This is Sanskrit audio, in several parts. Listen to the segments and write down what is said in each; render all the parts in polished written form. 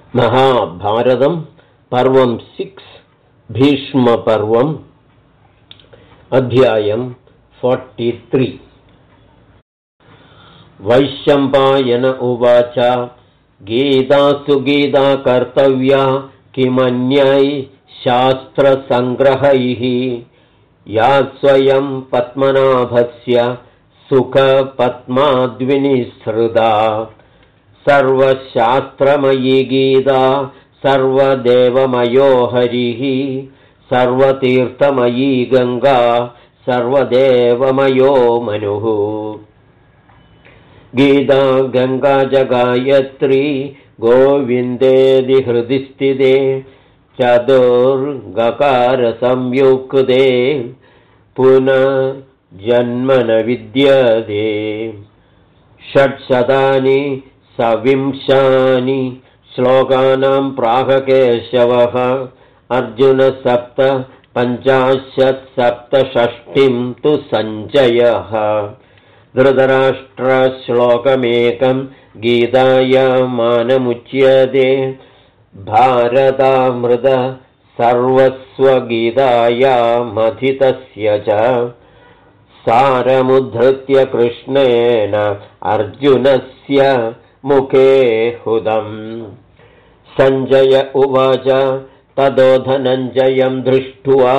महाभारतं पर्वं 6 भीष्मपर्वम् अध्यायं 43 वैशम्पायन उवाच गीतासु गीता कर्तव्या किमन्यै शास्त्रसङ्ग्रहैः या स्वयं पद्मनाभस्य सुखपद्माद्विनिसृता सर्वशास्त्रमयी गीता सर्वदेवमयो हरिः सर्वतीर्थमयी गङ्गा सर्वदेवमयो मनुः गीता गङ्गा च गायत्री गोविन्देति हृदि स्थिते चतुर्गकारसंयुक्ते पुनर्जन्म न विद्यते षट्शतानि सविंशानि श्लोकानां प्राहकेशवः अर्जुन 750 760 तु सञ्जयः धृतराष्ट्रश्लोकमेकं गीतायामानमुच्यते भारतामृत सर्वस्वगीतायामथितस्य च सारमुद्धृत्य कृष्णेन अर्जुनस्य मुखे हुदम् सञ्जय उवाच ततो धनञ्जयं दृष्ट्वा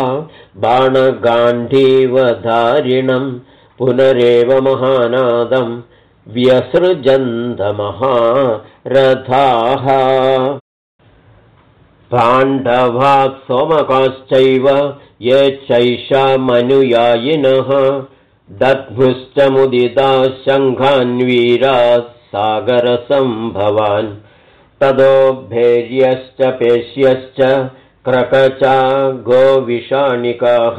बाणगाण्डीवधारिणं पुनरेव महानादं व्यसृजन्तमहारथाः पाण्डवाः सोमकाश्चैव ये चैषामनुयायिनः दध्मुश्च मुदिताः शङ्खान्वीराः सागरसम्भवान् ततो भैर्यश्च पेश्यश्च क्रकचा गोविषाणिकाः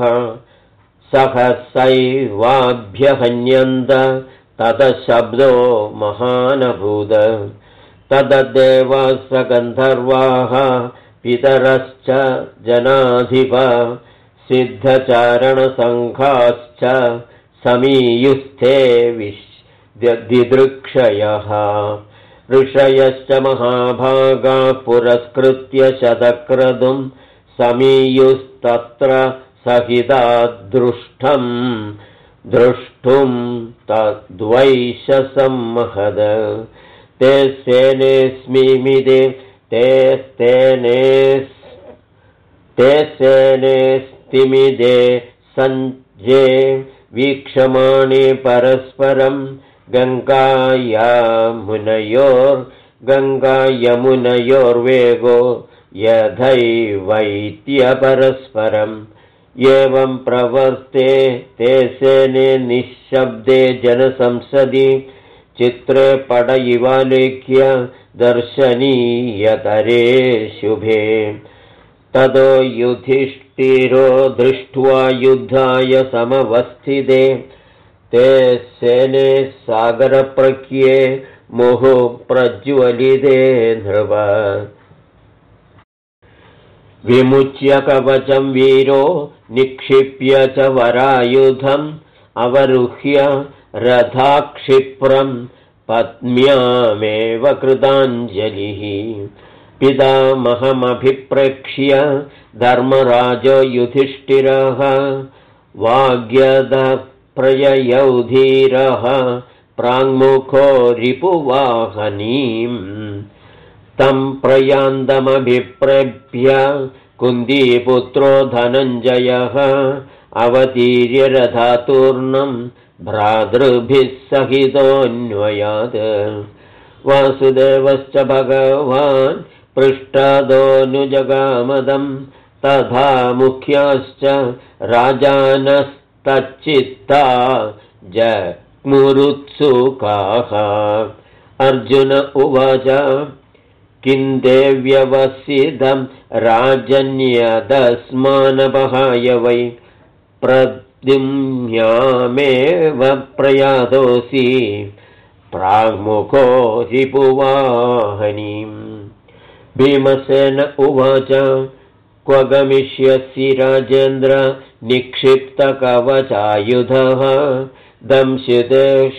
सहसैवाभ्यहन्यन्त ततः शब्दो महानभूत ततदेवाः गन्धर्वाः पितरश्च जनाधिप सिद्धचारणसङ्घाश्च समीयुस्थे दिदृक्षयः ऋषयश्च महाभागा पुरस्कृत्य शतक्रतुं समीयुस्तत्र सहिता द्रष्टुं तद्वैशसंमहद ते सेनेऽस्मिमिदे ते सेनेस्तिमिदे सञ्जे वीक्षमाणे परस्परं गङ्गायमुनयोर्वेगो यथैवैत्य परस्परम् एवं प्रवर्ते ते सेने निःशब्दे जनसंसदि चित्रे पटइवालेख्य दर्शनीयतरे शुभे ततो युधिष्ठिरो दृष्ट्वा युद्धाय समवस्थिते ते सेने सागरप्रख्ये मुहुः प्रज्वलिते नृप विमुच्य कवचं वीरो निक्षिप्य च वरायुधम् अवरुह्य रथाक्षिप्रं पद्म्यामेव कृताञ्जलिः पितामहमभिप्रेक्ष्य धर्मराजो युधिष्ठिरः वाग्यदप्रययौ धीरः प्राङ्मुखो रिपुवाहनीम् तं प्रयान्तमभिप्रेभ्य कुन्दीपुत्रो धनञ्जयः अवतीर्य रथातूर्णं भ्रातृभिः सहितोऽन्वयात् वासुदेवश्च भगवान् पृष्ठदोऽनुजगामदं तथा मुख्याश्च राजानस्तच्चित्ता जग्मुरुत्सुकाः अर्जुन उवाच किं देव्यवसितं राजन्यदस्मानपहाय वै प्रद्युम्नामेव प्रयातोऽसि प्राङ्मुखो रिपुवाहनीम् भीमसेन उवाच क्व गमिष्यसि राजेन्द्र निक्षिप्तकवचायुधः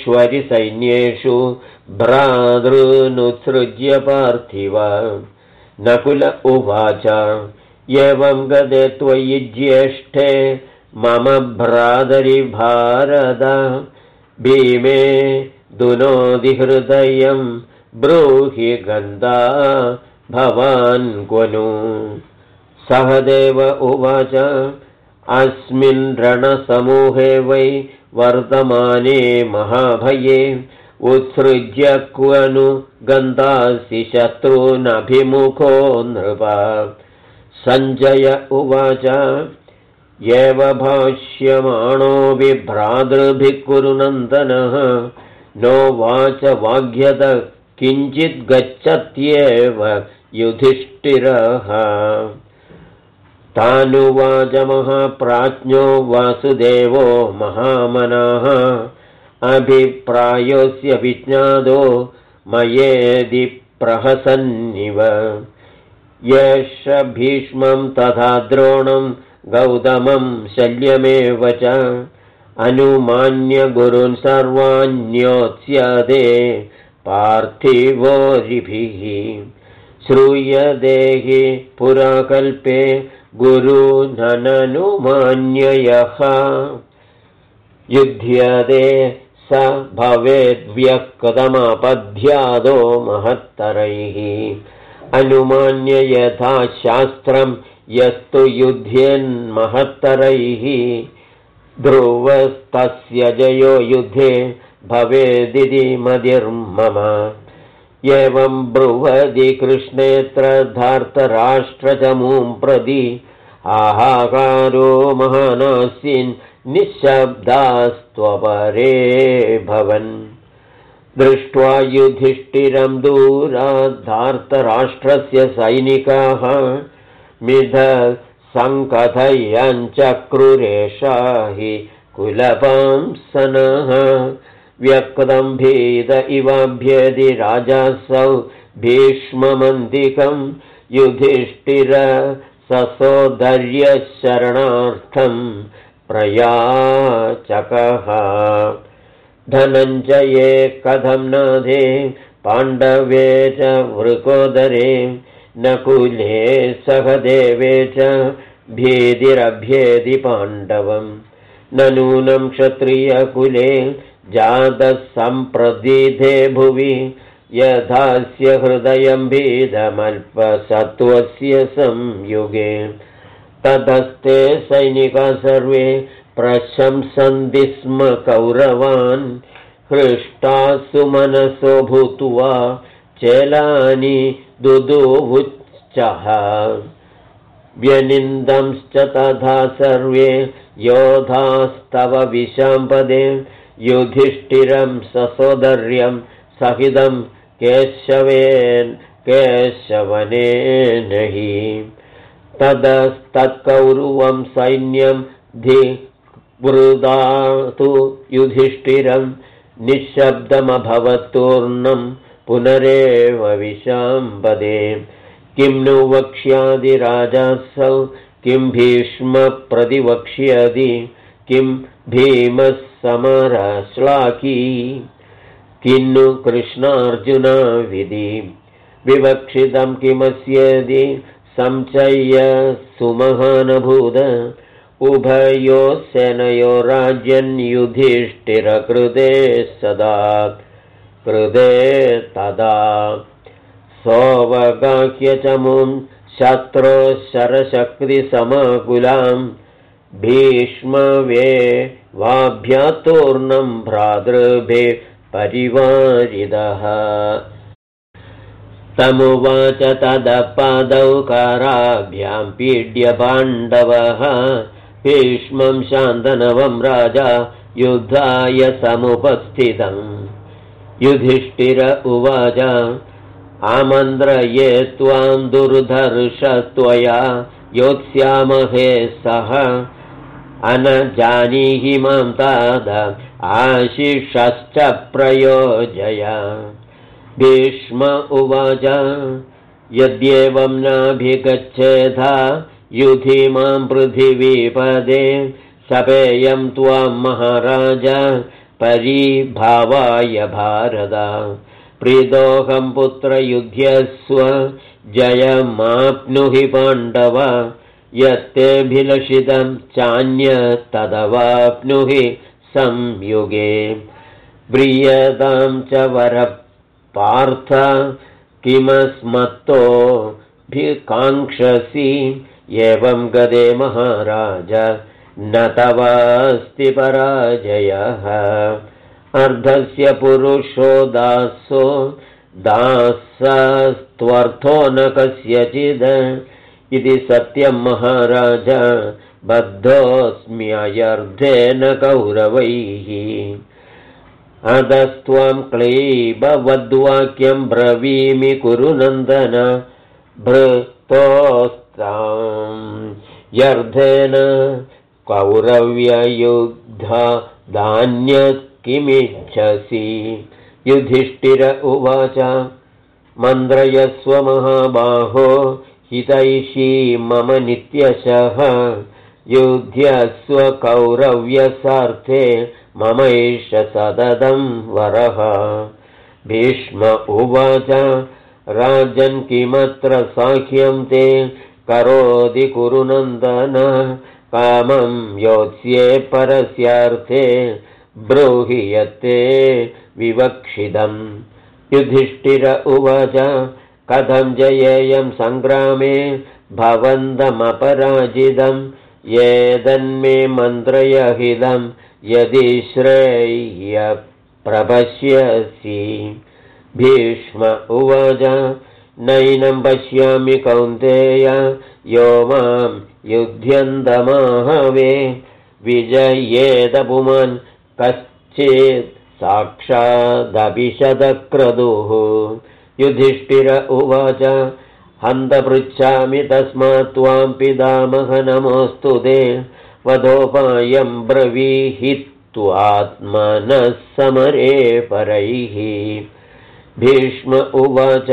दंशितेष्वरिसैन्येषु भ्रातॄनुत्सृज्य पार्थिव नकुल उवाच एवं गदे त्वयि ज्येष्ठे मम भ्रातरि भारत भीमे दुनोति हृदयं ब्रूहि गन्धा भवान् क्वनु सहदेव उवाच अस्मिन् रणसमूहे वै वर्तमाने महाभये उत्सृज्य क्वनु गन्धासि शत्रूनभिमुखो नृप सञ्जय उवाच एव भाष्यमाणो विभ्रातृभिः कुरु नन्दनः नोवाच वाग्यत किञ्चित् गच्छत्येव युधिष्ठिरः तानुवाच महाप्राज्ञो वासुदेवो महामनः अभिप्रायोऽस्य विज्ञातो मयेदि प्रहसन्निव येष भीष्मं तथा द्रोणं गौतमं शल्यमेव च अनुमान्य गुरून् सर्वान्योत्स्यते पार्थिवोरिभिः श्रूयते हि पुराकल्पे गुरूननुमान्ययः युध्यते स भवेद्व्यक्तमपद्यादो महत्तरैः अनुमान्य यथा शास्त्रं यस्तु युध्येन्महत्तरैः ध्रुवस्तस्य जयो युद्धे भवेदिति मतिर्मम एवं ब्रुवति कृष्णेऽत्र धार्तराष्ट्रचमूं प्रति आहाकारो महानासीन् निःशब्दास्त्वपरे भवन् दृष्ट्वा युधिष्ठिरं दूराद्धार्तराष्ट्रस्य सैनिकाः मिथ सङ्कथयञ्चक्रुरेषा हि कुलपांसनः व्यक्तं भीत इवाभ्यदि राजासौ भीष्ममन्तिकं युधिष्ठिर ससोदर्यशरणार्थं प्रयाचकः धनञ्जये कथं नाथे पाण्डवे च वृकोदरे नकुले सहदेवे च भीतिरभ्येति पाण्डवं न नूनं क्षत्रियकुले जातः सम्प्रदिधे भुवि यथास्य हृदयं भीतमल्पसत्त्वस्य संयुगे ततस्ते सैनिकाः सर्वे प्रशंसन्ति स्म कौरवान् हृष्टाः सुमनसो भूत्वा चेलानि दुदुहुश्चः व्यनिन्दंश्च तथा सर्वे योधास्तव विशाम्पदे युधिष्ठिरं ससोदर्यं सहितं केशवनेन हि ततस्तत्कौरवं सैन्यं धिवृदातु युधिष्ठिरं निःशब्दमभवत्तूर्णं पुनरेव विशाम्पदे किं नु वक्ष्यादि राजासौ किं भीष्म प्रतिवक्ष्यति किं भीमः समरश्लाकी किन्नु कृष्णार्जुना विधि विवक्षितं किमस्यदि संचय्य सुमहानभूत उभयोः सेनयो राज्यन् युधिष्ठिरकृते सदा कृते तदा सोऽवगाह्यचमुं शत्रो शरशक्तिसमाकुलां भीष्मवे वाभ्यातूर्णं भ्रातृभिः परिवारिदः तमुवाच तदपादौ कराभ्यां पीड्य पाण्डवः भीष्मं शान्तनवं राजा युद्धाय समुपस्थितम् युधिष्ठिर उवाच आमन्त्रये त्वां दुर्धर्षत्वया योत्स्यामहे सह अनजानीहि मां तात आशिषश्च प्रयोजय भीष्म उवाच यद्येवं नाभिगच्छेथा युधि मां पृथिवीपदे सपेयं त्वां महाराज परिभावाय भारत प्रीतोऽहं पुत्रयुध्यस्व जयमाप्नुहि पाण्डव यत्तेऽभिलषितं चान्यतदवाप्नुहि संयुगे व्रियतां च वरपार्थ किमस्मत्तोऽभिकाङ्क्षसि एवं गदे महाराज न तवास्ति पराजयः अर्धस्य पुरुषो दासो दासस्त्वर्थो न कस्यचिद् इति सत्यं महाराज बद्धोऽस्म्ययर्धेन कौरवैः अधस्त्वं क्लीबवद्वाक्यं ब्रवीमि कुरु नन्दन भृतोस्तां यर्धेन कौरव्ययुद्धान्यत् किमिच्छसि युधिष्ठिर उवाच मन्त्रयस्व महाबाहो हितैषी मम नित्यशः युध्यस्व कौरव्यसार्थे ममैष सततं वरः भीष्म उवाच राजन् किमत्र साख्यं ते करोति कुरु नन्दन कामं योत्स्ये परस्यार्थे ब्रूहि यत्ते विवक्षितम् युधिष्ठिर उवाच कथं जयेयं सङ्ग्रामे भवन्तमपराजितं येदन्मे मन्त्रयहितं यदि श्रेय प्रपश्यसि भीष्म उवाच नैनं पश्यामि कौन्तेय यो मां युध्यन्तमाहवे विजयेद पुमान् कश्चित् साक्षादभिशतक्रतुः युधिष्ठिर उवाच हन्त पृच्छामि तस्मात् त्वां पितामह नमोऽस्तु ते वधोपायं ब्रवीहि त्वात्मनः समरे परैः भीष्म उवाच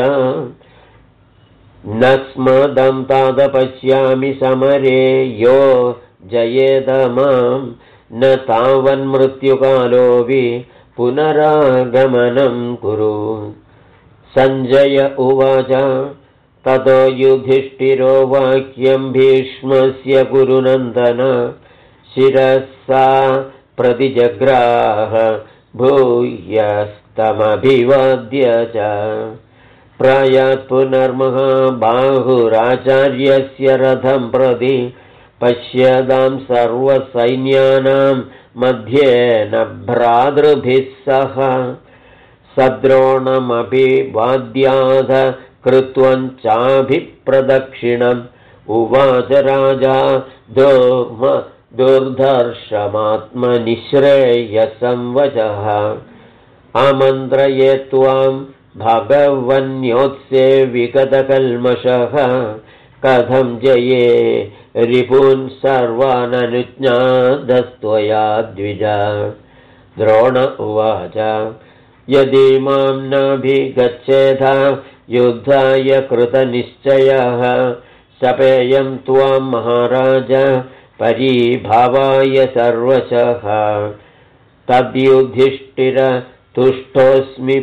न स्मदं ताद पश्यामि समरे यो जयेद मां न तावन्मृत्युकालोऽपि पुनरागमनं कुरु सञ्जय उवाच ततो युधिष्ठिरो वाक्यं भीष्मस्य कुरुनन्दन शिरसा प्रतिजग्राह भूयस्तमभिवाद्य च प्रायात् पुनर्महाबाहुराचार्यस्य रथं प्रति पश्यतां सर्वसैन्यानां मध्येन भ्रातृभिः सह सद्रोणमभिवाद्याथ कृत्वं चाभिप्रदक्षिणम् उवाच राजा दुर्धर्षमात्मनिःश्रेयसं वचः आमन्त्रये त्वां भगवन्योत्से विगतकल्मषः कथं जये रिपून् सर्वाननुज्ञातस्त्वया द्विज द्रोण उवाच यदि मां नाभिगच्छेथ युद्धाय कृतनिश्चयः शपेयं त्वां महाराज परीभावाय सर्वशः तद्युधिष्ठिर तुष्टोऽस्मि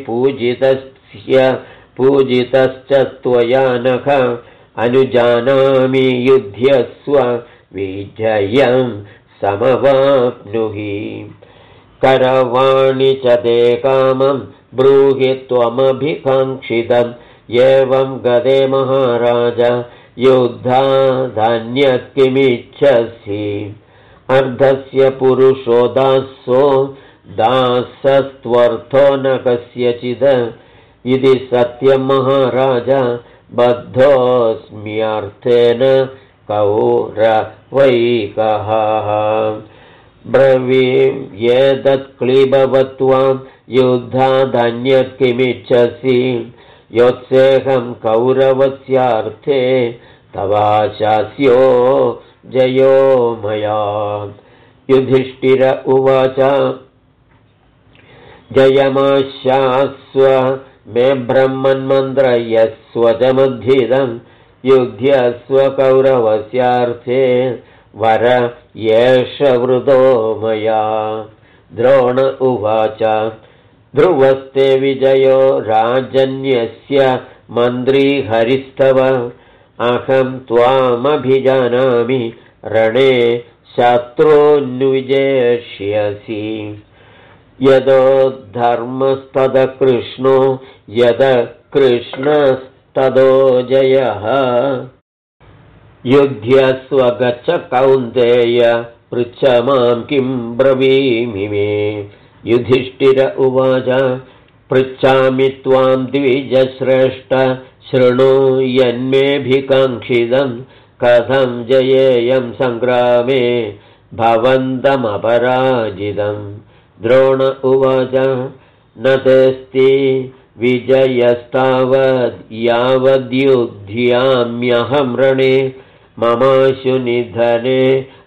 पूजितश्च त्वया नख अनुजानामि युध्यस्व विजयं समवाप्नुहि करवाणि च ते कामं ब्रूहि त्वमभिकाङ्क्षितम् एवं गदे महाराज युद्धादन्यः किमिच्छसि अर्धस्य पुरुषो दासो दासस्त्वर्थो न कस्यचिद् इति सत्यं महाराज बद्धोऽस्म्यर्थेन कौरवैकः ब्रवीं येतत्क्लीबवत्वां युद्धादन्यः किमिच्छसि योत्सेहं कौरवस्यार्थे तवाशास्यो जयो मया युधिष्ठिर उवाच जयमाशास्व मे ब्रह्मन्मन्त्रयस्व च मद्धिदं युध्यस्व कौरवस्यार्थे वर येष वृतो मया द्रोण उवाच ध्रुवस्ते विजयो राजन्यस्य मन्त्री हरिस्तव अहं त्वामभिजानामि रणे शत्रून्विजेष्यसि यदो धर्मस्तदकृष्णो यद कृष्णस्तदो जयः युध्यस्व गच्छ कौन्तेय पृच्छ मां किं ब्रवीमि मे युधिष्ठिर उवाच पृच्छामि त्वां द्विजश्रेष्ठ शृणु यन्मेऽभिकाङ्क्षितं कथं जयेयं सङ्ग्रामे भवन्तमपराजितं द्रोण उवाच न तेऽस्ति विजयस्तावद् यावद्युध्याम्यहं रणे ममाशु निधने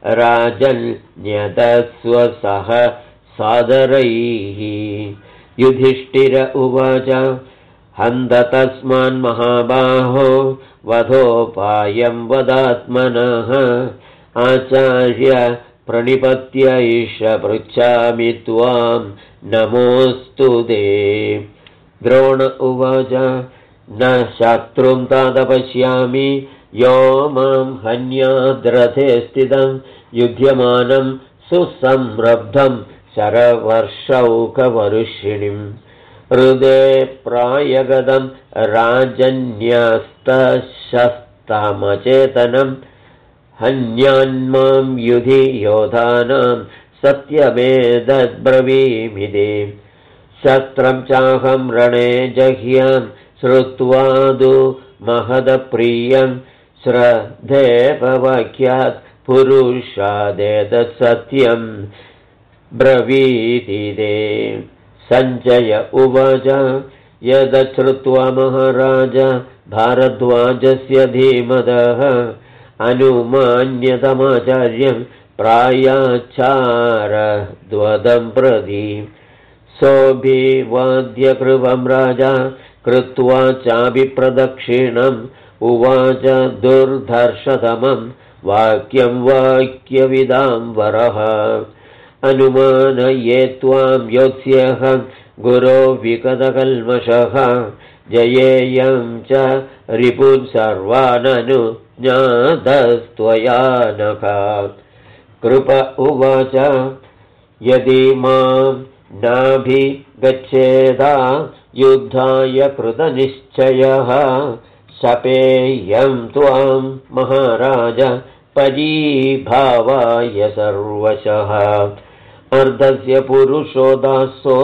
राजन्यतस्व सह सादरैः युधिष्ठिर उवाच हन्त तस्मान् महाबाहो वधोपायं वदात्मनः आचार्य प्रणिपत्य ईश पृच्छामि त्वां नमोऽस्तु ते द्रोण उवाच न शत्रुं तादपश्यामि यो मां हन्याद्रथे स्थितं युध्यमानं सुसंरब्धं शरवर्षौकवर्षिणीं हृदे प्रायगतं राजन्यस्तशस्तमचेतनं हन्यान्मां युधि योधानां सत्यमेतद्ब्रवीमि ते शस्त्रं चाहं रणे जह्यां श्रुत्वादु महदप्रियं श्रद्धेपवाक्यात् पुरुषादेतत् सत्यं ब्रवीति ते सञ्जय उवाच यदश्रुत्वा महाराज भारद्वाजस्य धीमतः अनुमान्यतमाचार्यं प्रायाचारद्वदं प्रति सोऽभिवाद्यकृपं राजा कृत्वा चाभिप्रदक्षिणम् उवाच दुर्धर्षतमं वाक्यं वाक्यविदां वरः अनुमानये त्वां योत्स्यहं गुरो विगतकल्मषः जयेयं च रिपुं सर्वाननुज्ञातस्त्वया नख कृप उवाच यदि मां नाभिगच्छेदा युद्धाय कृतनिश्चयः शपेयं त्वां महाराज परीभावाय सर्वशः अर्धस्य पुरुषो दासो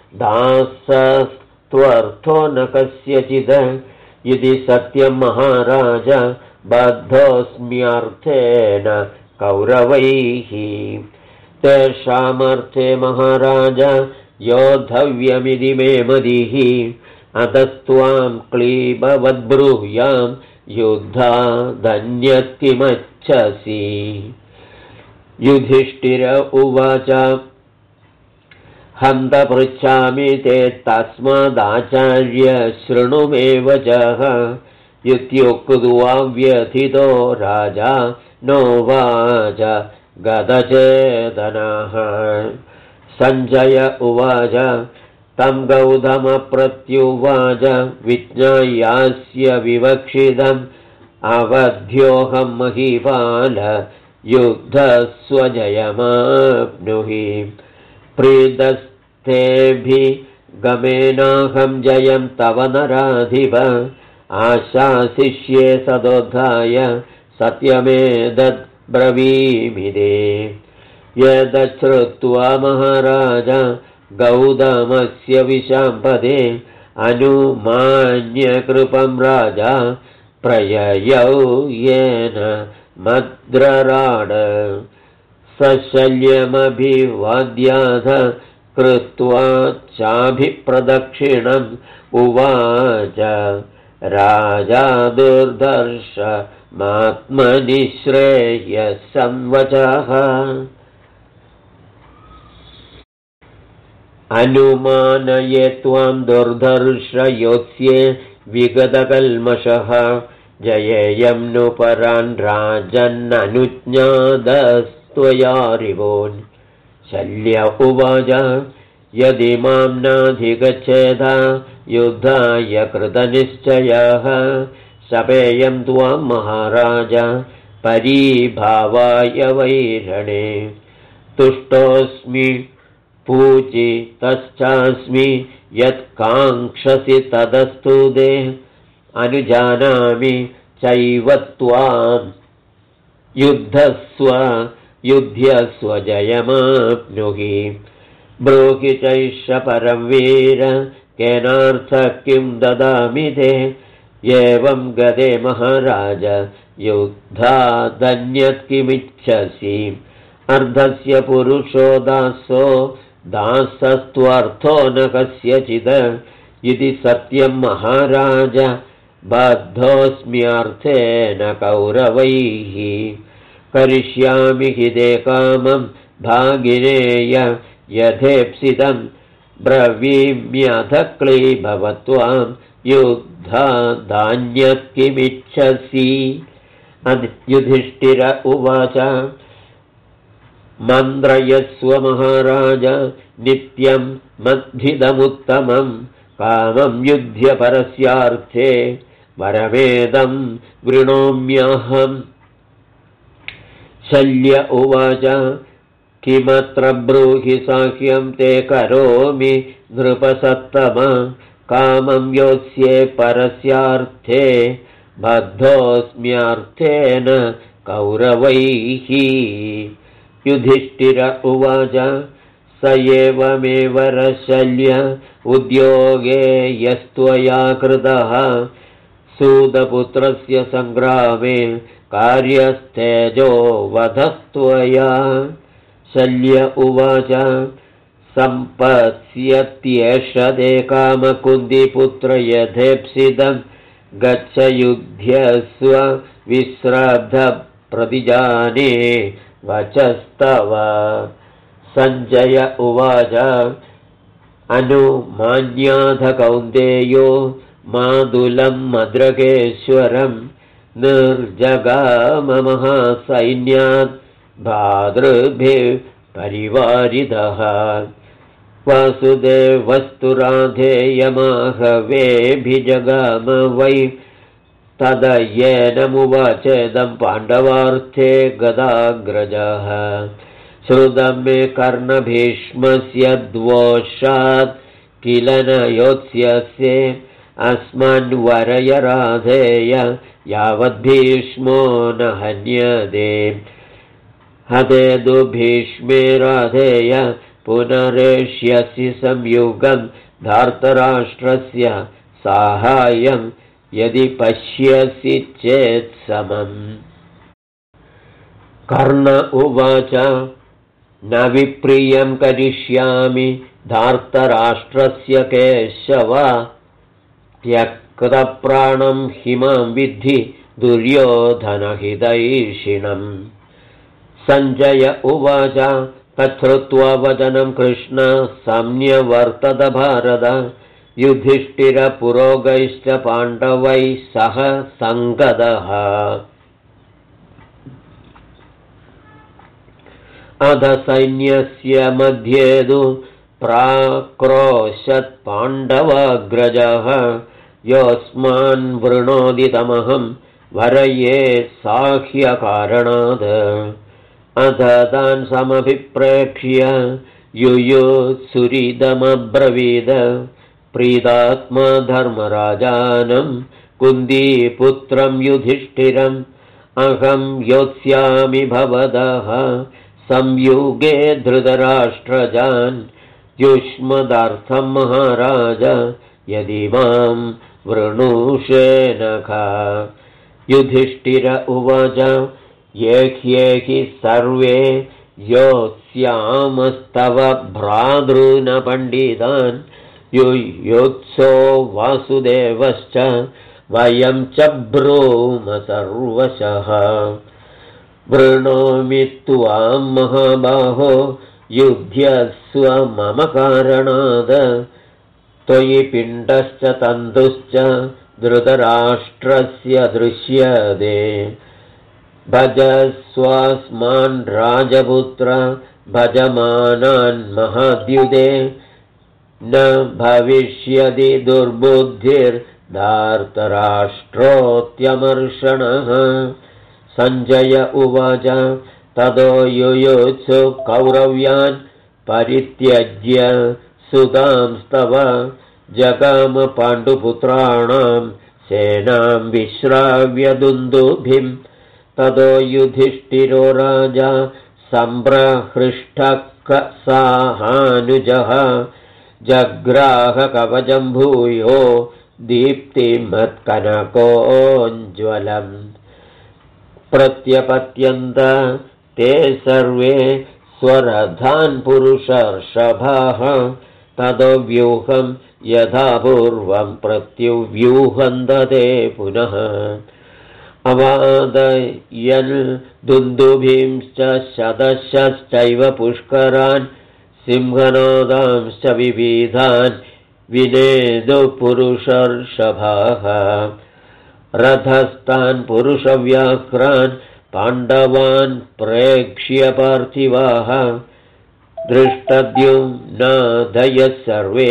दासस्त्वर्थो न कस्यचित् यदि सत्यं महाराज बद्धोऽस्म्यर्थेन कौरवैः तेषामर्थे महाराज योद्धव्यमिति मे मतिः अतस्त्वां क्लीबवद्ब्रूयां युद्धादन्यत्किमच्छसि युधिष्ठिर उवाच हन्त पृच्छामि ते तस्मादाचार्य शृणु मे वचः इत्युक्त्वा व्यथितो राजा नोवाच गतचेतनः सञ्जय उवाच तं गौतमप्रत्युवाच विज्ञायास्य विवक्षितम् अवध्योऽहं महीपाल युद्धस्वजयमाप्नुहि प्रीतस्तेभिगमेनाहं जयं तव नराधिप आशासिष्ये सदोद्धाय सत्यमेतद् ब्रवीमि ते यदश्रुत्वा महाराज गौतमस्य विशाम्पदे अनुमान्यकृपं राजा प्रययौ येन मद्रराड सशल्यमभिवाद्याथ कृत्वा चाभिप्रदक्षिणम् उवाच राजा दुर्धर्ष मात्मनि श्रेयसंवचः अनुमानये त्वां दुर्धर्ष योत्स्ये विगतकल्मषः जयेयं नु परान् राजन्ननुज्ञातस्त्वया रिवोन् शल्य उवाच यदि मां नाधिगच्छेद युद्धाय कृतनिश्चयः शपेयं त्वां महाराज परीभावाय वैरणे तुष्टोऽस्मि पूजितश्चास्मि यत्काङ्क्षसि तदस्तु ते अनुजानामि चैव त्वां युध्यस्व जयमाप्नुहि ब्रूहि चैष परं वीर केनार्थः किं ददामि ते एवं गदे महाराज युद्धादन्यत् किमिच्छसि अर्धस्य पुरुषो दासो दासस्त्वर्थो न कस्यचित् इति सत्यं महाराज बद्धोऽस्म्यर्थेन कौरवैः करिष्यामि हि ते कामं भागिनेय यथेप्सितं ब्रवीम्यथ क्लीभव त्वां युद्धादान्यत् किमिच्छसि युधिष्ठिर उवाच मन्त्रयस्व महाराज नित्यं मद्भिदमुत्तमं कामं युध्य परस्यार्थे वरमेदं वृणोम्यहम् शल्य उवाच किमत्र ब्रूहि साह्यं ते करोमि नृपसत्तम कामं योत्स्ये परस्यार्थे बद्धोऽस्म्यर्थेन कौरवैः युधिष्ठिर उवाच स एवमेव रशल्य उद्योगे यस्त्वया कृतः सूतपुत्रस्य सङ्ग्रामे कार्यस्थेजो वधस्त्वया शल्य उवाच सम्पत्स्यत्येष ते कामकुन्दिपुत्र यथेप्सितं गच्छ युध्यस्व विश्राब्धप्रतिजाने वचस्तव सञ्जय उवाच अनुमान्याथ कौन्तेयो मादुलं मद्रकेश्वरं निर्जगाममहासैन्यात् भातृभिः परिवारितः वासुदेवस्तु राधेयमाहवेऽभिजगाम वै तदयेनमुवाचेदं पाण्डवार्थे गदाग्रजः श्रुतं मे कर्णभीष्मस्य द्वोषात् किल न योत्स्यस्य अस्मान्वरय राधेय यावद्भीष्मो न हन्यते हतेदु भीष्मे राधेय पुनरेष्यसि संयुगं धार्तराष्ट्रस्य साहाय्यं यदि पश्यसि चेत् समम् कर्ण उवाच न विप्रियं करिष्यामि धार्तराष्ट्रस्य केशव त्यक्तप्राणं हिमां विद्धि दुर्योधनहितैषिणम् सञ्जय उवाच तच्छ्रुत्वा वचनं कृष्ण सम्यवर्तत भारत युधिष्ठिरपुरोगैश्च पाण्डवैः सह सङ्गतः अध सैन्यस्य मध्ये तु प्राक्रोशत् पाण्डवाग्रजः योऽस्मान् वृणोदितमहं वरये साह्यकारणात् अथ तान् समभिप्रेक्ष्य युयुत्सुरिदमब्रवीद प्रीतात्मा धर्मराजानं कुन्दीपुत्रं युधिष्ठिरम् अहं योत्स्यामि भवतः संयुगे धृतराष्ट्रजान् युष्मदार्थं महाराज यदि मां वृणुषेनख युधिष्ठिर उवाच ये ह्येहि सर्वे योत्स्यामस्तव भ्रातॄन् पण्डितान् युयुत्सो वासुदेवश्च वयं च ब्रूम सर्वशः वृणोमि त्वां महाबाहो युध्यस्व मम कारणात् त्वयि पिण्डश्च तन्तुश्च धृतराष्ट्रस्य दृश्यते भजस्वास्मान् राजपुत्र भजमानान् महाद्युते न भविष्यति दुर्बुद्धिर्धार्तराष्ट्रोऽत्यमर्षणः। सञ्जय उवाच ततो युयुत्सु कौरव्यान् परित्यज्य सुतांस्तव जगाम पाण्डुपुत्राणां सेनां विश्राव्य दुन्दुभिं। ततो युधिष्ठिरो राजा सम्प्रहृष्टः साहानुजः जग्राह कवचं भूयो दीप्तिमत्कनकोज्ज्वलम्। प्रत्यपत्यन्त ते सर्वे स्वरथान् पुरुषर्षभाः ततो व्यूहं यथा पूर्वं प्रत्युव्यूहन्त ते पुनः। अवादयन् दुन्दुभिंश्च शतशश्चैव पुष्करान् सिंहनादांश्च विविधान् विनेदुः पुरुषर्षभाः। रथस्थान् पुरुषव्याघ्रान् पाण्डवान् प्रेक्ष्य पार्थिवाः दृष्टद्युम्नादयः सर्वे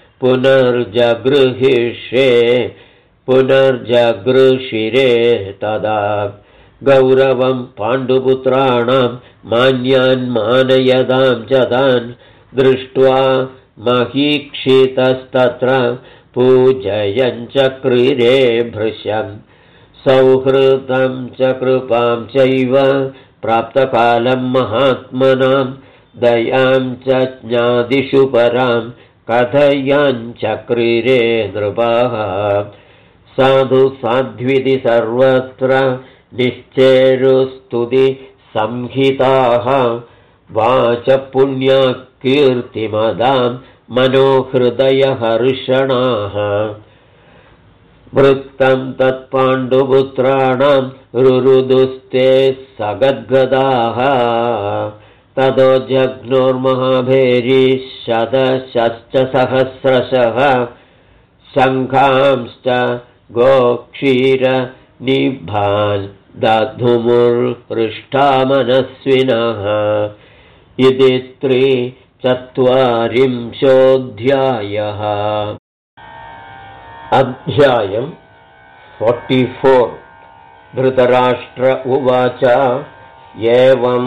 पुनर्जगृहिरे तदा। गौरवं पाण्डुपुत्राणां मान्यान् मानयदां च तान् दृष्ट्वा महीक्षितस्तत्र पूजयन् चक्रिरे भृशम्। सौहृदं च कृपां चैव प्राप्तकालं महात्मनां दयां च ज्ञादिषु परां कथयञ्चक्रिरे नृपाः। साधु साध्विति सर्वत्र निश्चेरुस्तुति संहिताः वाचपुण्या कीर्तिमदां मनोहृदयहर्षणाः। वृत्तं तत्पाण्डुपुत्राणां रुरुदुस्ते सगद्गदाः ततो जघ्नोर्महाभेरी शतशश्च सहस्रशः शङ्खांश्च गोक्षीरनिभान् दधुमुर्पृष्ठा मनस्विनः। इति 43 अध्यायम् 44। धृतराष्ट्र उवाच एवं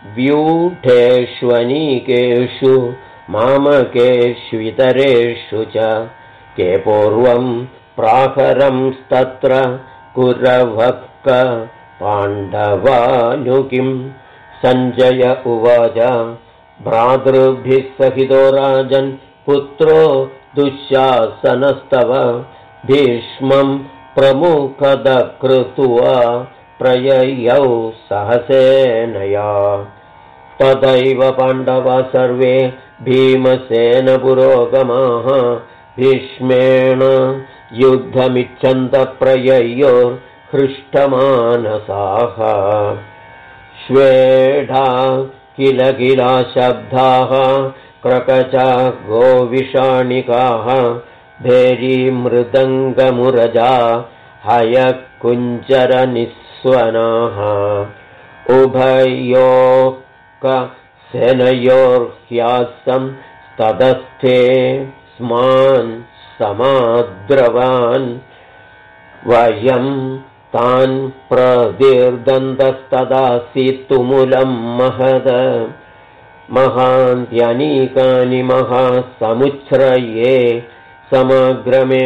व्यूढेष्वनीकेषु मामकेष्वितरेषु च के पूर्वं प्राहरंस्तत्र कुरवक्क पाण्डवानुकिम्। सञ्जय उवाच भ्रातृभिः सहितो राजन् पुत्रो दुःशासनस्तव भीष्मं प्रमुखतः कृत्वा प्रययौ सहसेनया। तथैव पाण्डवा सर्वे भीमसेनपुरोगमाः भीष्मेण युद्धमिच्छन्तः प्रययौ हृष्टमानसाः। श्वेढा किल किला शब्दाः क्रकचा गोविषाणिकाः भेरीमृदङ्गमुरजा हयकुञ्जरनिस्वनाः। उभयोः सेनयोर्ह्यासं ततस्थे स्मान् समाद्रवान् वयं तान् प्रदीर्दन्तस्तदासीत् तुमुलं महद। महान्त्यनीकानि महासमुच्छ्रये समग्रमे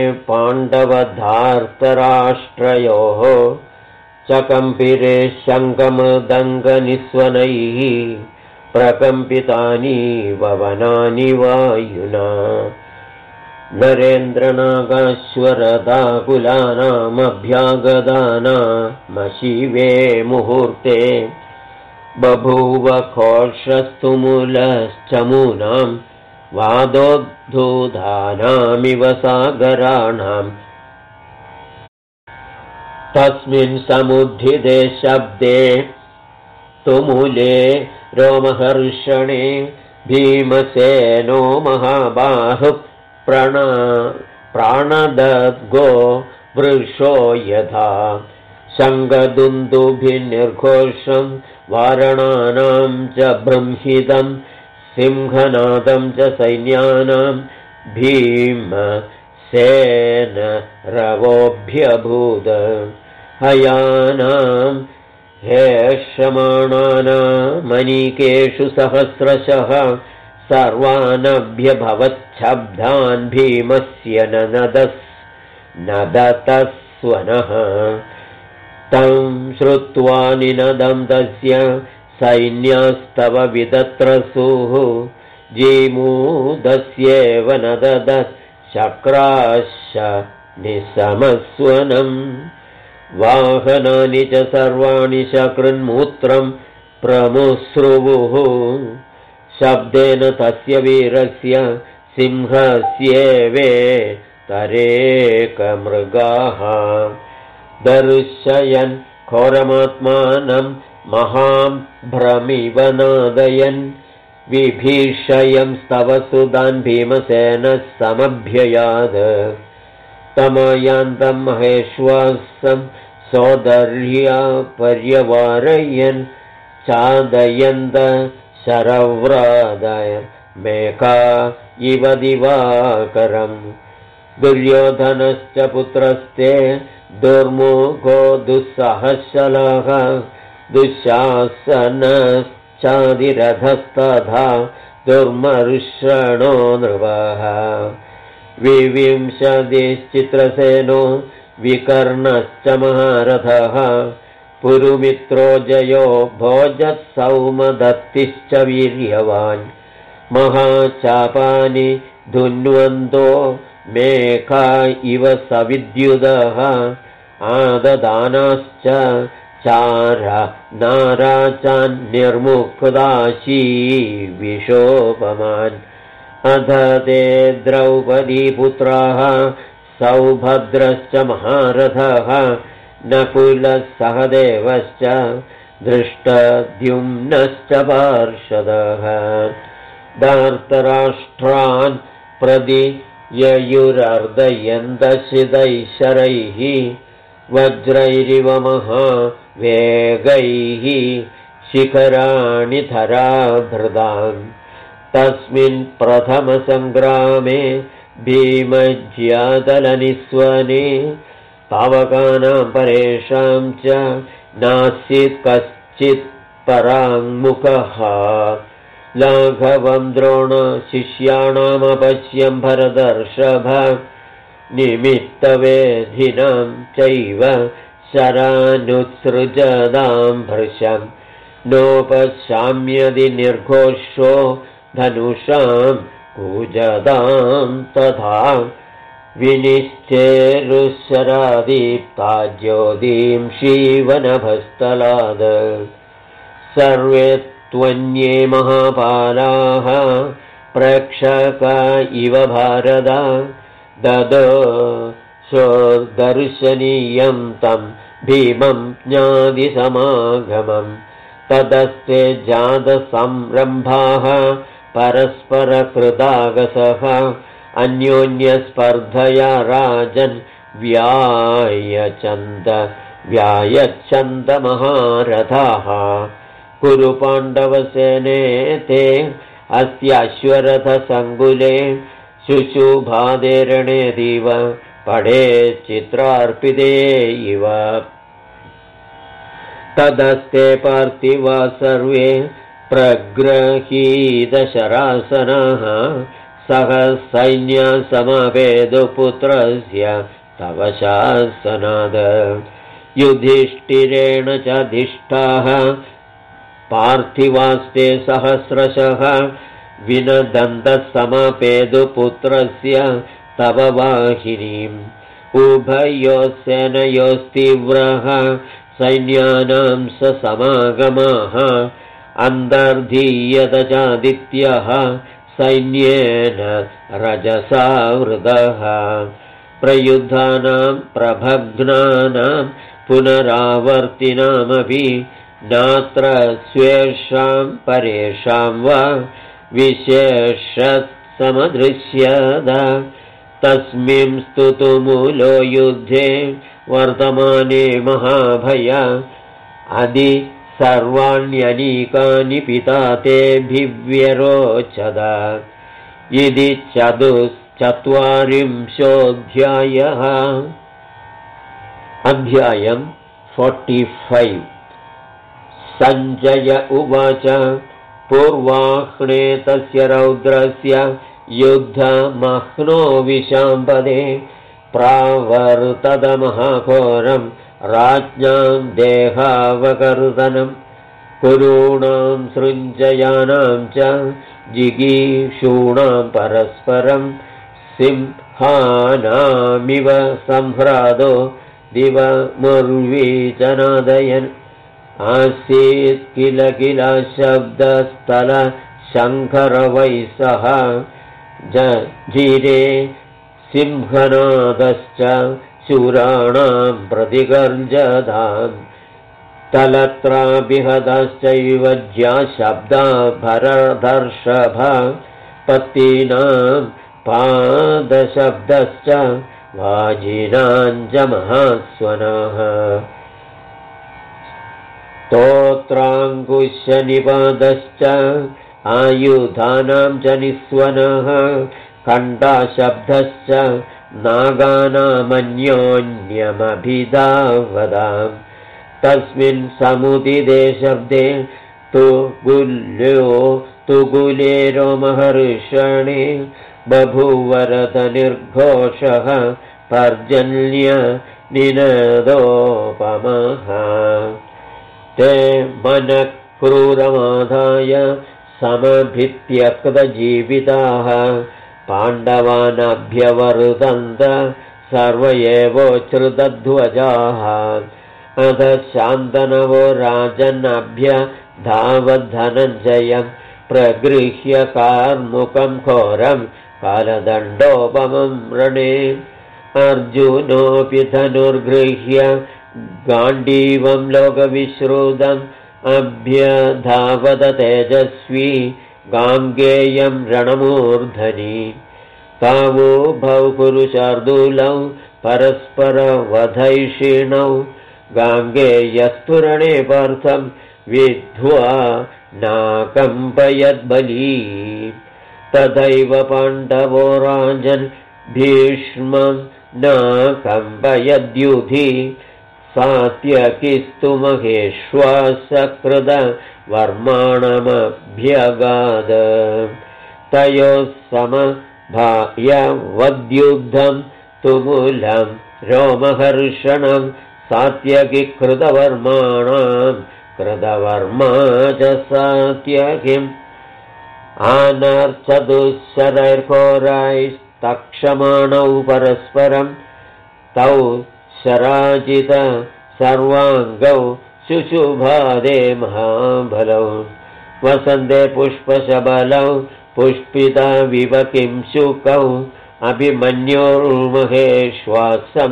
पाण्डवधार्तराष्ट्रयोः चकम्पिरे शङ्खमृदङ्गनिस्वनैः प्रकम्पितानि ववनानि वायुना। नरेन्द्रनागाश्वरदाकुलानामभ्यागदानामशिवे मुहूर्ते बभूव घोषस्तुमुलश्चमूनां वादोद्धूतानामिव सागराणाम्। तस्मिन् समुद्धिते शब्दे तुमुले रोमहर्षणे भीमसेनो महाबाहुः प्राणदद्गो वृषो यथा शङ्खदुन्दुभिर्निर्घोषं वारणानां च बृंहितं सिंहनादं च सैन्यानां भीमसेन रवोऽभ्यभूद हयानां हेषमाणानामनीकेषु सहस्रशः सर्वानभ्यभवच्छब्दान् भीमस्य नदतस्वनः तं श्रुत्वा निनदं तस्य सैन्यास्तव विदत्रसुः जीमूदस्येव नददत् शक्राश्च निसमस्वनम् वाहनानि च सर्वाणि शकृन्मूत्रं प्रमुश्रुवुः शब्देन तस्य वीरस्य सिंहस्येवेतरेकमृगाः दर्शयन् घोरमात्मानं महाभ्रमिव नादयन् विभीषयं स्तवसुदान् भीमसेनः समभ्ययाद तमयान्तं महेश्वासं सोदर्या पर्यवारयन् चादयन्त शरव्रादय मेघा इव दिवाकरम् दुर्योधनश्च पुत्रस्ते दुर्मुखो दुस्सहशलः दुःशासनश्चादिरथस्तथा दुर्मर्षणो नृपः विविंशतिश्चित्रसेनो विकर्णश्च महारथः पुरुमित्रो जयो भोजत्सौमदत्तिश्च वीर्यवान् महाचापानि धुन्वन्तो मेघा इव सविद्युदः आददानाश्च चारा नाराचान्निर्मुक्ताशी विशोपमान् अथ ते द्रौपदीपुत्राः सौभद्रश्च महारथः नकुलः सहदेवश्च धृष्टद्युम्नश्च पार्षदः धार्तराष्ट्रान् प्रदिययुरर्दयन्तशिदैशरैः वज्रैरिव महावेगैः शिखराणि धराभृतान् तस्मिन् प्रथमसङ्ग्रामे भीमज्यातलनिस्वने पावकानां परेषां च नासीत् कश्चित् पराङ्मुखः लाघवं द्रोणशिष्याणामपश्यं भरतर्षभ निमित्तवेधिनां चैव शरानुत्सृजदां भृशं नोपशाम्यदि निर्घोषो धनुषां कूजदां तथा विनिश्चेरुशरादीप्ता ज्योतिं शिवनभस्तलाद सर्वे त्वन्ये महापालाः प्रेक्षका इव भारत ददर्शनीयं तं भीमं ज्ञातिसमागमम् तदस्ते जातसंरम्भाः परस्परकृतागसः अन्योन्यस्पर्धया राजन् व्यायच्छन्द महारथाः कुरु पाण्डवसेने ते अस्याश्वरथसङ्कुले शुशुभादेरणे दिव पडे चित्रार्पिते इव तदस्ते पार्थिवा सर्वे प्रगृहीतशरासनाः सह सैन्या समावेदुपुत्रस्य तव शासनाद युधिष्ठिरेण च धिष्ठाः पार्थिवास्ते सहस्रशः विनदन्तसमापेदुपुत्रस्य तव वाहिनीम् उभयोस्सेनयोस्तीव्रः सैन्यानां समागमाः अन्तर्धीयत चादित्यः सैन्येन रजसावृतः प्रयुद्धानां प्रभग्नानां पुनरावर्तिनामपि नात्र स्वेषां परेषां वा विशेषसमदृश्यत तस्मिन् स्तुतुमूलो युद्धे वर्तमाने महाभय अधि सर्वाण्यनीकानि पिता तेभिव्यरोचद इति चत्वारिंशोऽध्यायः। अध्यायं 45। सञ्जय उवाच पूर्वाह्णे तस्य रौद्रस्य युद्धमह्नो विशाम्पदे प्रावर्तदमहाघोरं राज्ञां देहावकर्दनं कुरूणां सृञ्जयानां च जिगीषूणां परस्परं सिंहानामिव संह्रादो दिवमुर्वीचनादयन् आसीत् किल किल शब्दस्थल शङ्करवैसः जजिरे सिंहनादश्च शूराणां प्रतिगर्जदान् तलत्राभिहतश्चैव ज्याशब्दा भरदर्षभ पत्तीनां पादशब्दश्च वाजिनां च महास्वनः स्तोत्राङ्कुशनिपादश्च आयुधानां च निस्वनः कण्ठाशब्दश्च नागानामन्योन्यमभिधावदाम् तस्मिन् समुदिते शब्दे तुगुले रोमहर्षणे बभूवरदनिर्घोषः पर्जन्यनिनदोपमः ते मनः क्रूरमाधाय समभित्यक्तजीविताः पाण्डवानभ्यवर्तन्त सर्व एवोच्छ्रुतध्वजाः अथ शान्तनवो राजन्नभ्यधावद्धनञ्जयं प्रगृह्य कार्मुकं घोरं कालदण्डोपमं रणे अर्जुनोऽपि धनुर्गृह्य गाण्डीवं लोकविश्रुतम् अभ्यधावद तेजस्वी गाङ्गेयं रणमूर्धनि तावुभौ पुरुषार्दूलौ परस्परवधैषिणौ गाङ्गेयस्तुरणे पार्थं विद्ध्वा नाकम्पयद्बली तथैव पाण्डवो राजन् भीष्मं नाकम्पयद्युधि सात्यकिस्तु महेश्वासकृत वर्माणमभ्यगाद तयोः समभायवद्युद्धं तुमुलं रोमहर्षणं सात्यकिकृतवर्माणां कृतवर्मा च सात्यकिम् आनर्चतुश्शरैर्घोरैस्तक्षमाणौ परस्परं तौ शराजित सर्वाङ्गौ शुशुभादे महाबलौ वसन्ते पुष्पशबलौ पुष्पिता विवकिंशुकौ अभिमन्योर्महेश्वासं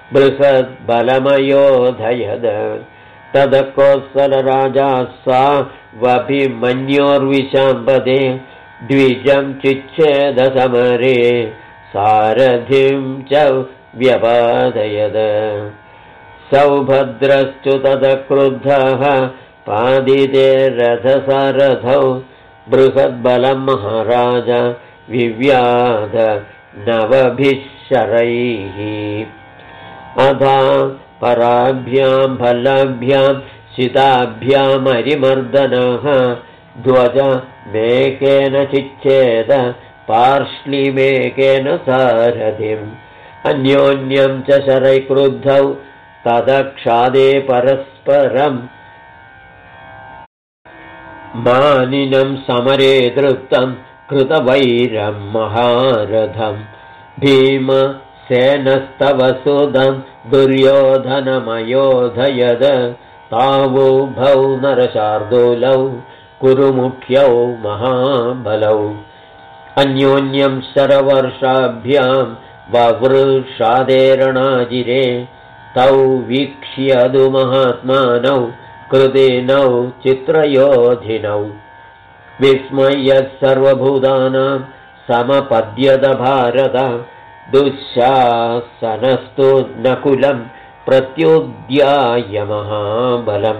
बृहद्बलमयोधयद ततः कोसलराजा सा वभिमन्योर्विशाम्पदे द्विजं चिच्छेदसमरे सारथिं च व्यपादयद सौभद्रश्च ततः क्रुद्धः पादिते रथसारथौ बृहद्बलं महाराज विव्याध नवभिः शरैः अधा पराभ्यां फलाभ्यां शिताभ्यामरिमर्दनः ध्वज मेकेन चिच्छेद पार्ष्णिमेकेन सारथिम् अन्योन्यं च शरैक्रुद्धौ तदक्षादे परस्परम् मानिनं समरे दृप्तं कृतवैरं महारथं भीमसेनस्तवसुदं दुर्योधनमयोधयद तावुभौ नरशार्दूलौ कुरुमुख्यौ महाबलौ अन्योन्यं शरवर्षाभ्यां ववृषादेरणाजिरे तौ वीक्ष्यदु महात्मानौ कृतिनौ चित्रयोधिनौ विस्मयः सर्वभूतानां समपद्यत भारत दुःशासनस्तु नकुलं प्रत्युद्याय महाबलम्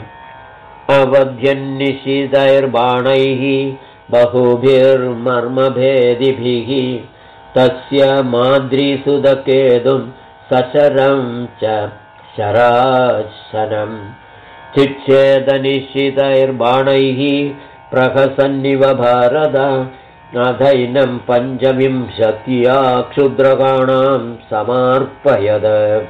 अवध्यन्निशितैर्बाणैः बहुभिर्मर्मभेदिभिः तस्य माद्रीसुदकेतुं सशरं च शराशनम् चिच्छेदनिश्चितैर्बाणैः प्रहसन्निव भारत अधैनं 25 क्षुद्रकाणां समार्पयद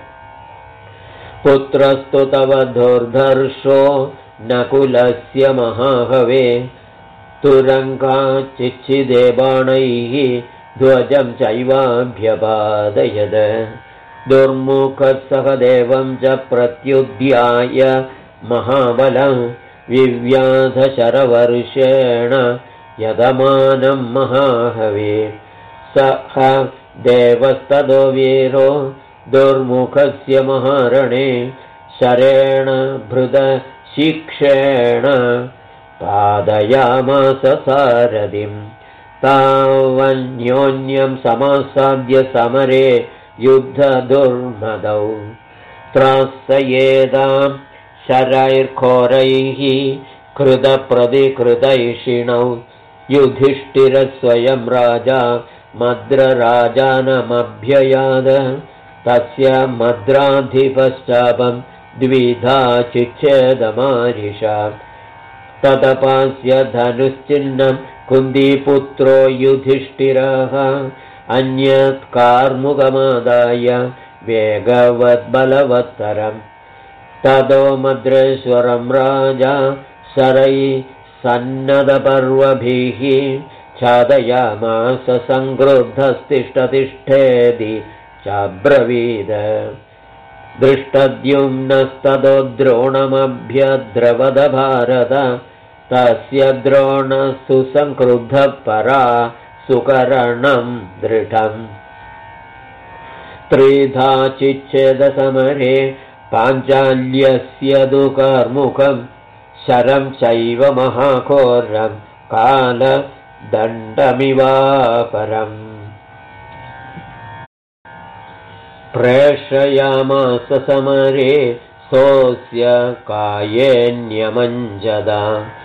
पुत्रस्तु तव दुर्धर्षो नकुलस्य महाहवे तुरङ्गाचिच्छिदे बाणैः ध्वजं चैवाभ्यपादयद दुर्मुखः सह देवं च प्रत्युद्याय महाबलं विव्याधशरवर्षेण यदमानं महाहवे सह देवस्तदो वीरो दुर्मुखस्य महारणे शरेण भृदशिक्षेण पादयामास सारथिं तावन्योन्यं समासाद्य समरे युद्धदुर्मदौ त्रासयेदां शरैर्घोरैः कृतप्रतिकृतैषिणौ युधिष्ठिरस्वयं राजा मद्रराजानमभ्ययाद तस्य मद्राधिपश्चापं द्विधा चिच्छेदमारिषा ततपास्य धनुश्चिह्नं कुन्दीपुत्रो युधिष्ठिरः अन्यत् कार्मुकमादाय वेगवद्बलवत्तरम् ततो मद्रेश्वरं राजा शरैः सन्नदपर्वभिः छादयामास संक्रुद्धस्तिष्ठतिष्ठेति चाब्रवीद दृष्टद्युम्नस्ततो द्रोणमभ्यद्रवद भारत तस्य द्रोणसुसंक्रुद्धः परा सुकरणं दृढम् त्रिधा चिच्छेदसमरे पाञ्चाल्यस्य दुःखर्मुखं शरं चैव महाघोरं कालदण्डमिवापरम् प्रेषयामास समरे सोऽस्य कायेन्यमञ्जदा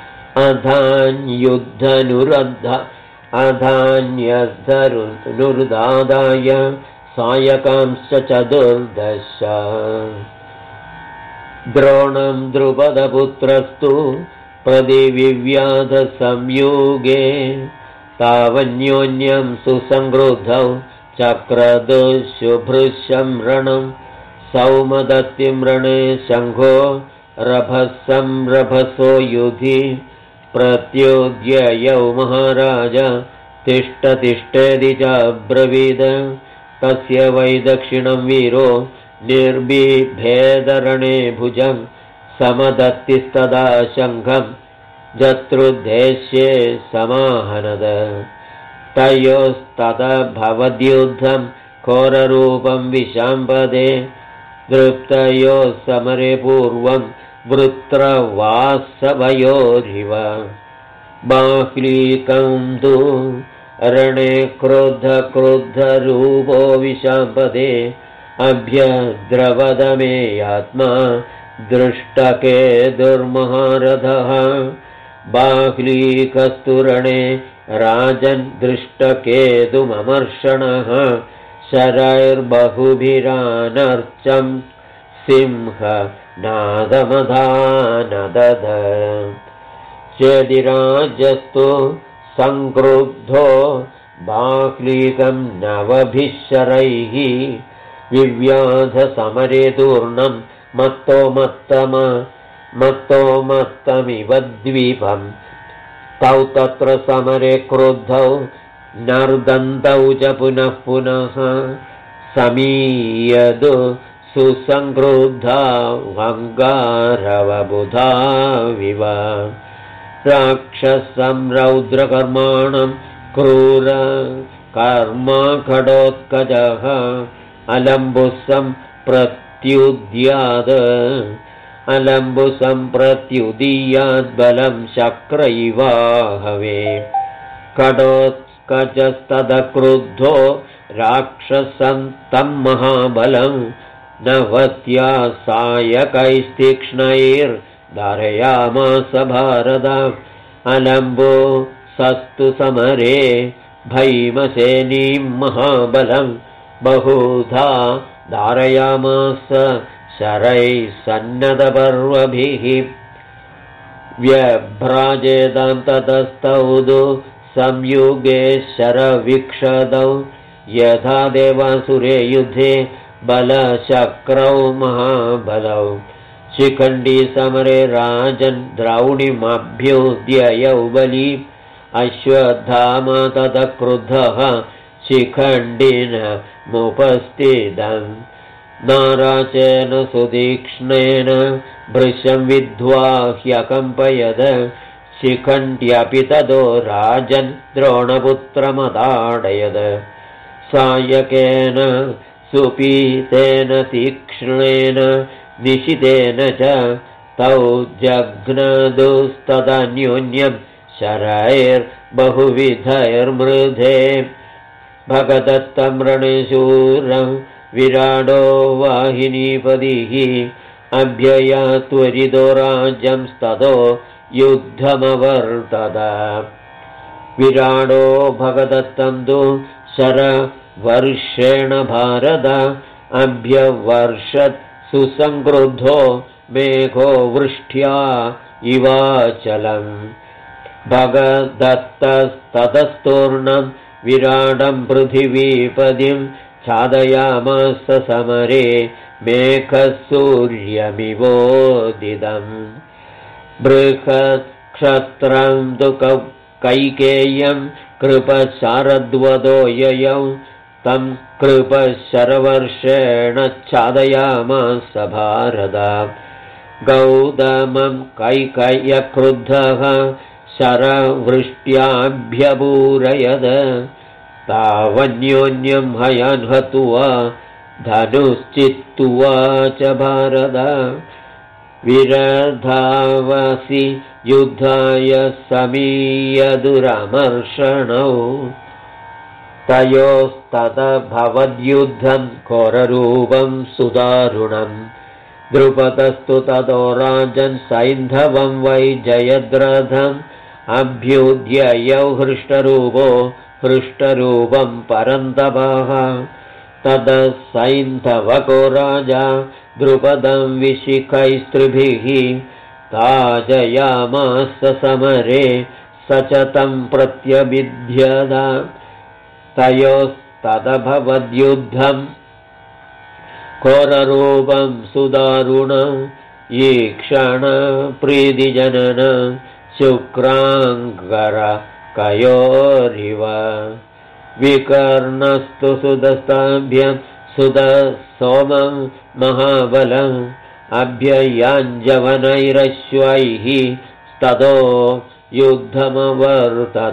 अधान्यद्धनुरुदादाय सायकांश्च चतुर्दश द्रोणं द्रुपदपुत्रस्तु प्रतिविव्याधसंयुगे तावन्योन्यं सुसंक्रुद्धौ चक्रदुःशुभृशं रणं सौमदत्तिं रणे शङ्खो रभसंरभसो युधि प्रत्युद्ययौ महाराज तिष्ठतिष्ठेति चाब्रवीद तस्य वै दक्षिणं वीरो निर्बिभेदरणे भुजं समदत्तिस्तदा शङ्खं जत्रुद्देश्ये समाहनद तयोस्तदभवद्युद्धं घोररूपं विशाम्पदे दृप्तयोः समरे पूर्वं वृत्रवासवयोरिव बाह्लीकं तु रणे क्रुद्धरूपो विशाम्पदे अभ्यद्रवदमे आत्मा दृष्टके दुर्महारथः बाह्लीकस्तु रणे राजन् दृष्टकेतुममर्षणः शरैर्बहुभिरानर्चं सिंह नादमधानदद चेदिराजस्तु संक्रुद्धो बाह्लीकं नवभिः विव्याधसमरे तूर्णं मत्तोमत्तमिव द्वीपम् तौ तत्र समरे क्रुद्धौ नर्दन्तौ च पुनः पुनः समीयदु सुसंक्रुद्धा वङ्गारवबुधाविव राक्षसं रौद्रकर्माणं क्रूर कर्मखडोत्कजः अलम्बुसं प्रत्युदीयाद्बलं शक्रैवाहवे खडोत्कजस्तदक्रुद्धो राक्षसं तं महाबलं नवत्या सायकैस्तीक्ष्णैर्धारयामास भारत अलम्बो सस्तु समरे भैमसेनीं महाबलं बहुधा धारयामास शरैः सन्नतपर्वभिः व्यभ्राजेतां ततस्तौ संयुगे शरवीक्षतौ यथा देवासुरे युद्धे बलशक्रौ महाबलौ शिखण्डी समरे राजन् द्रौणिमभ्युद्ययौ बली अश्वत्थामा ततः क्रुद्धः शिखण्डिनमुपस्थितम् नाराचेन सुतीक्ष्णेन भृशं विद्ध्वा ह्यकम्पयद शिखण्ड्यपि ततो राजन् द्रोणपुत्रमताडयद सायकेन सुपीतेन तीक्ष्णेन निशितेन च तौ जघ्नदुस्तदन्योन्यं शरैर्बहुविधैर्मृधे भगदत्तं रणशूरं विराडो वाहिनीपतिः अभ्यया त्वरितो राज्यंस्ततो युद्धमवर्तत विराडो भगदत्तं तु शरवर्षेण भारत अभ्यवर्षत् सुसंक्रुद्धो मेघो वृष्ट्या इवाचलम् भगदत्तस्ततस्तूर्णं विराडं पृथिवीपतिं छादयामास समरे मेघसूर्यमिवोदितम् बृहत्क्षत्रं तु कैकेय्यं कृपशारद्वदो ययौ तं कृपशरवर्षेण छादयामास भारत गौतमं कैकेय्यक्रुद्धः शरवृष्ट्याभ्यपूरयद तावन्योन्यं हयान् हत्वा धनुश्चित्वा च भारत विरधावसि युद्धाय समीयदुरमर्षणौ तयोस्ततभवद्युद्धं घोररूपं सुदारुणम् द्रुपदस्तु ततो राजन् सैन्धवं वै जयद्रथम् अभ्युद्ययौ हृष्टरूपं परन्तपः ततः सैन्धवको राजा द्रुपदं विशिखैस्त्रिभिः ताजयामास समरे स च तं प्रत्यभिद्यत तयोस्तदभवद्युद्धम् घोररूपं सुदारुणं ईक्षण प्रीतिजनन शुक्राङ्गरकयोरिव विकर्णस्तु सुदस्ताभ्यं सुदसोमं महाबलम् अभ्ययाञ्जवनैरश्वैः ततो युद्धमवर्तत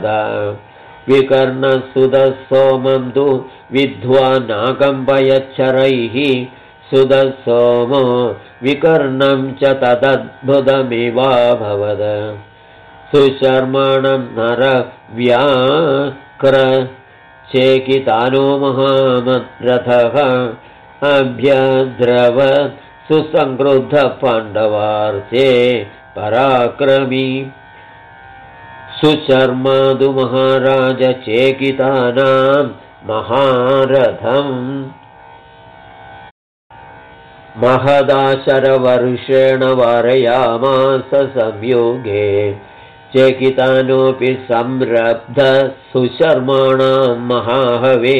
विकर्णसुदसोमं तु विद्ध्वा नाकम्पयच्छरैः सुदसोमो विकर्णं च तदद्भुतमिवाभवद सुशर्माणं नरव्याक्रचेकितानो महामद्रथः अभ्यद्रवत् सुसंक्रुद्धः पाण्डवार्थे पराक्रमी सुशर्मादु महाराज चेकितानां महारथम् महदाशरवर्षेण वारयामास संयोगे चेकितानोऽपि संरब्ध सुशर्माणां महाहवे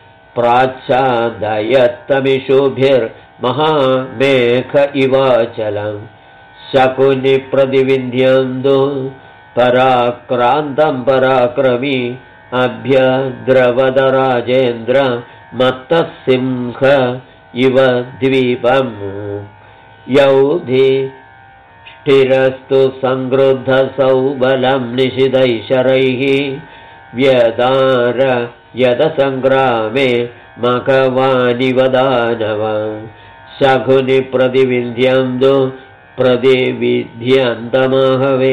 प्राच्छादयत्तमिषुभिर्महामेघ इवाचलम् शकुनिप्रतिविन्ध्यन्तु पराक्रान्तं पराक्रमी अभ्यद्रवदराजेन्द्र मत्तसिंह इव द्वीपम् यौधिष्ठिरस्तु संक्रुद्धसौबलं निशितैशरैः व्यदार यदसङ्ग्रामे मघवानिव दानव शकुनिप्रतिविन्ध्यन्तु प्रतिविध्यन्तमाहवे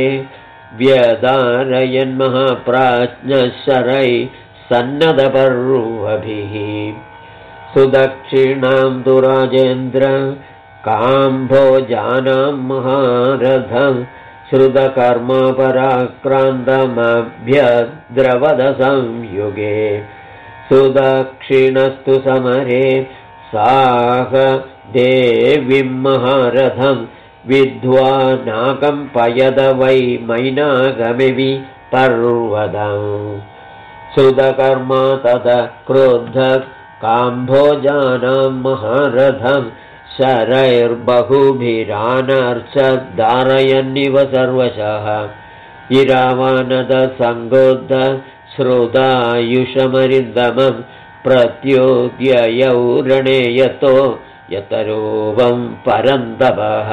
व्यदारयन्महाप्राज्ञशरै सन्नतपर्वभिः सुदक्षिणां तु राजेन्द्र काम्भोजानां महारथं श्रुतकर्मापराक्रान्तमभ्यद्रवदसंयुगे सुदक्षिणस्तु समरे साह देवीं महारथं विद्वानाकम्पयद वै मैनागमिवि पर्वतम् सुदकर्मा तद क्रुद्धः काम्भोजानां महारथं शरैर्बहुभिरानर्चद्धारयन्निव सर्वशः इरावानदसङ्गोद्ध श्रुतायुषमरिन्दमं प्रत्योद्ययौ रणे यतो यतरूपं परन्तपः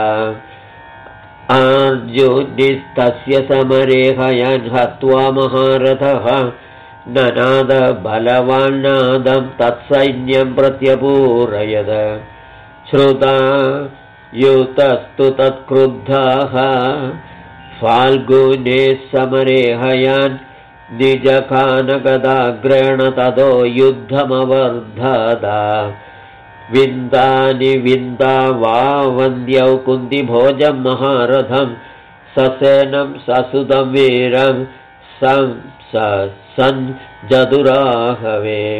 अर्जुनिस्तस्य समरे हयन् हत्वा महारथः ननाद बलवान्नादं तत्सैन्यं प्रत्यपूरयद श्रुता युतस्तु तत्क्रुद्धः फाल्गुने समरे हयान् निजखानगदाग्रेण ततो युद्धमवर्धत विन्दानि विन्दा वा वन्द्यौ कुन्दिभोजं महारथं ससेनं ससुतं वीरं सञ्जदुराहवे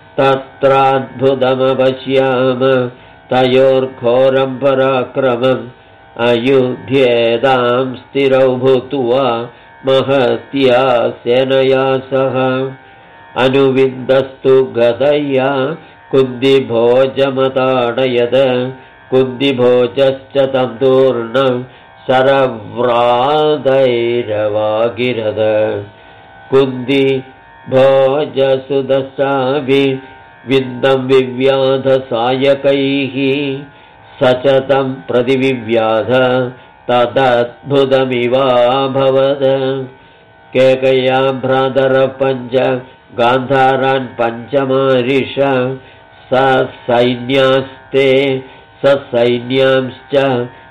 तत्राद्भुतमपश्याम तयोर्घोरं पराक्रमम् अयुध्येदां स्थिरौ भूत्वा महत्या सेनया सह अनुविन्दस्तु गदया कुन्दिभोजमताडयद कुन्दिभोजश्च तं तूर्णं शरव्रादैरवागिरद कुन्दिभोजसुदशाभिविन्दं विव्याधसायकैः स च तं प्रतिविव्याध तदद्भुतमिवाभवद केकया भ्रातरः पञ्च गान्धारान् पञ्चमारिष ससैन्यास्ते ससैन्यांश्च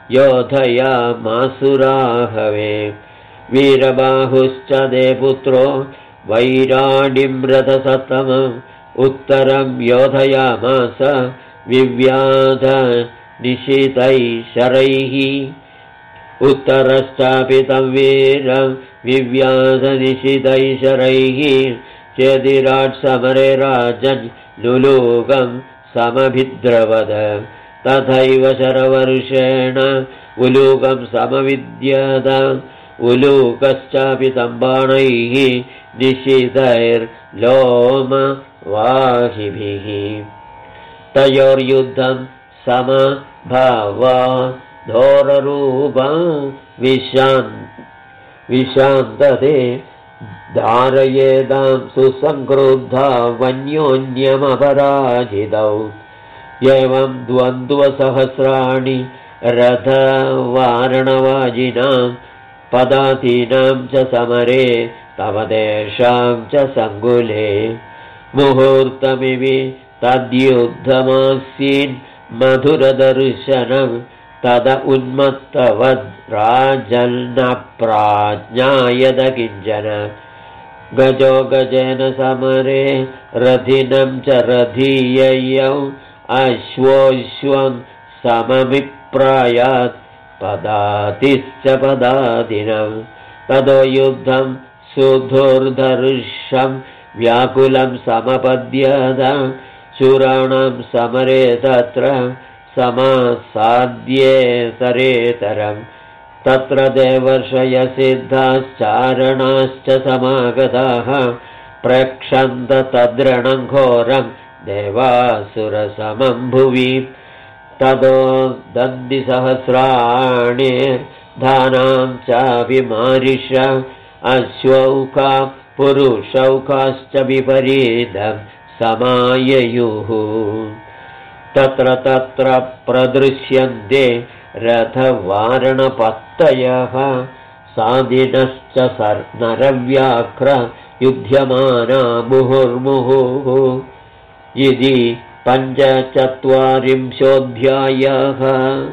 योधयामासुराहवे वीरबाहुश्च ते पुत्रो वैराडिं रथसत्तमम् उत्तरं योधयामास विव्याध निशितैः शरैः उत्तरश्चापि तं वीरं विव्याध निशितैः शरैः चेदिराट् समरे राजन् लुलूकं समभिद्रवद तथैव शरवर्षेण उलूकं समविद्यत उलूकश्चापि तं बाणैः निशितैर्लोमवाहिभिः तयोर्युद्धं समभवा घोररूपं विशान्तते धारयेदां सुसंक्रुद्धा वन्योन्यमपराजितौ एवं द्वन्द्वसहस्राणि रथवारणवाजिनां पदातीनां च समरे तव तेषां च सङ्कुले मुहूर्तमिवि तद्युद्धमासीन् मधुरदर्शनं तद उन्मत्तवद् राजन्न प्राज्ञायत किञ्चन गजो गजेन समरे रथिनं च रथीययौ अश्वोऽश्वं समभिप्रायात् पदातिश्च पदातिनं ततो युद्धं सुधुर्धर्षं व्याकुलं समपद्यत शूराणां समरे तत्र समासाद्येतरेतरं तत्र देवर्षयसिद्धाश्चारणाश्च समागताः प्रक्षन्त तद्रणं घोरं देवासुरसमं भुवि ततो दन्दिसहस्राणि धानां चाभिमारिष अश्वौका पुरुषौकाश्च विपरीतं समाययुः तत्र तत्र प्रदृश्यन्ते रथवारणपत्तयः साधिनश्च नरव्याघ्र युध्यमाना मुहुर्मुहुः इति 45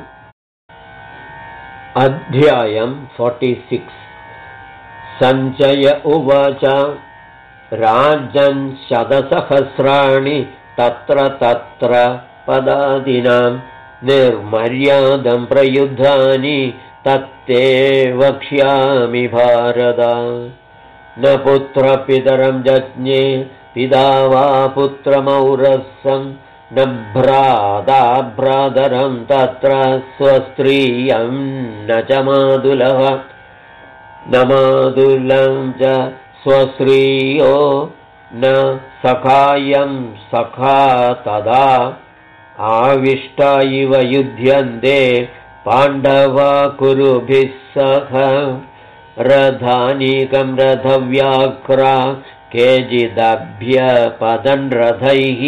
अध्यायं 46 सञ्जय उवाच राजन् शतसहस्राणि तत्र पदादिनां निर्मर्यादं प्रयुद्धानि तत्ते वक्ष्यामि भारत। न पुत्रपितरं जज्ञे पिता वा पुत्रमौरसं न भ्राता भ्रातरं तत्र स्वस्त्रियं न च मातुलः न मातुलं च स्वस्त्रियो न सखायं सखा तदा आविष्टा इव युध्यन्ते पाण्डवा कुरुभिः सह रथानीकं रथव्याघ्रा केचिदभ्यपतन् रथैः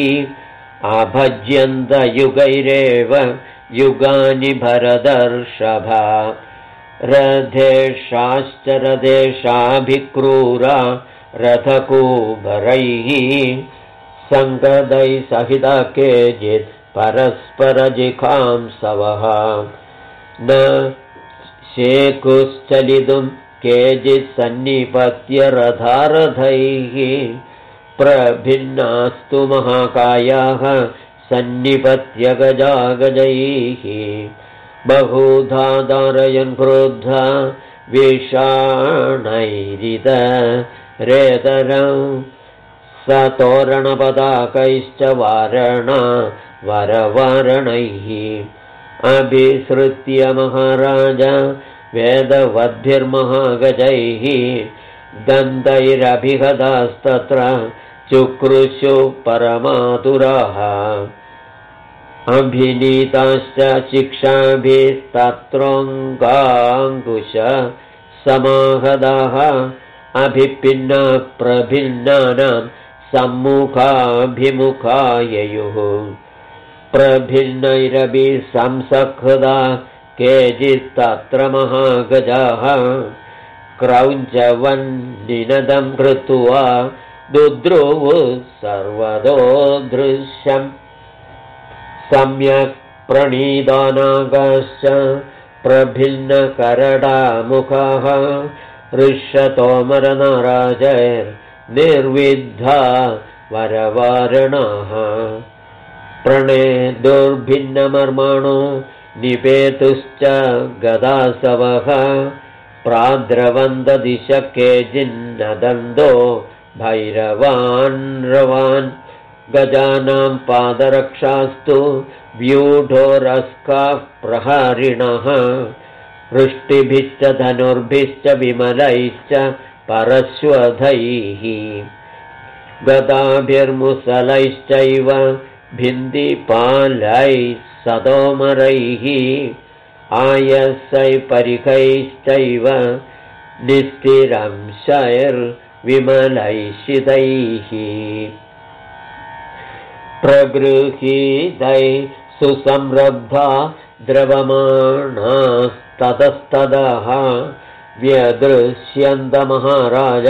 आभज्यन्तयुगैरेव युगानि भरतर्षभा रथेशाश्च रथेशाभिक्रूरा रथकूबरैः सङ्गदैः सहिता केचित् परस्परजिघांसवः न शेकुश्चलितुं केचित् सन्निपत्य रथारथैः प्रभिन्नास्तु महाकायाः सन्निपत्य गजागजैः बहुधा धारयन् क्रुद्धा विषाणैरितरेतरं सतोरणपताकैश्च वरवारणैः अभिसृत्य महाराज वेदवद्भिर्महागजैः दन्तैरभिहतास्तत्र चुक्रुषु परमातुराः अभिनीताश्च शिक्षाभिस्तत्रोऽङ्गाङ्कुश समाहदाः अभिपिन्ना प्रभिन्नानां सम्मुखाभिमुखाययुः प्रभिन्नैरपि संसकृता केचित्तत्र महागजाः क्रौञ्चवन्निनदं कृत्वा दुद्रुवुः सर्वतो दृश्यम् सम्यक् प्रणीतानागाश्च प्रभिन्नकरडामुखाः ऋष्यतोमरनाराजैर्निर्विद्धा वरवारणाः प्रणे दुर्भिन्नमर्माणो निपेतुश्च गदासवः प्राद्रवन्ददिश केचिन्नदन्तो भैरवान् रवान् गजानां पादरक्षास्तु व्यूढोरस्काः प्रहारिणः वृष्टिभिश्च धनुर्भिश्च विमलैश्च परश्वधैः गदाभिर्मुसलैश्चैव भिन्दिपालैः सदोमरैः आयसैः परिखैश्चैव निस्तिरंशैर्विमलैशितैः प्रगृहीतैः सुसंरब्धा द्रवमाणास्ततस्ततः व्यदृश्यन्तमहाराज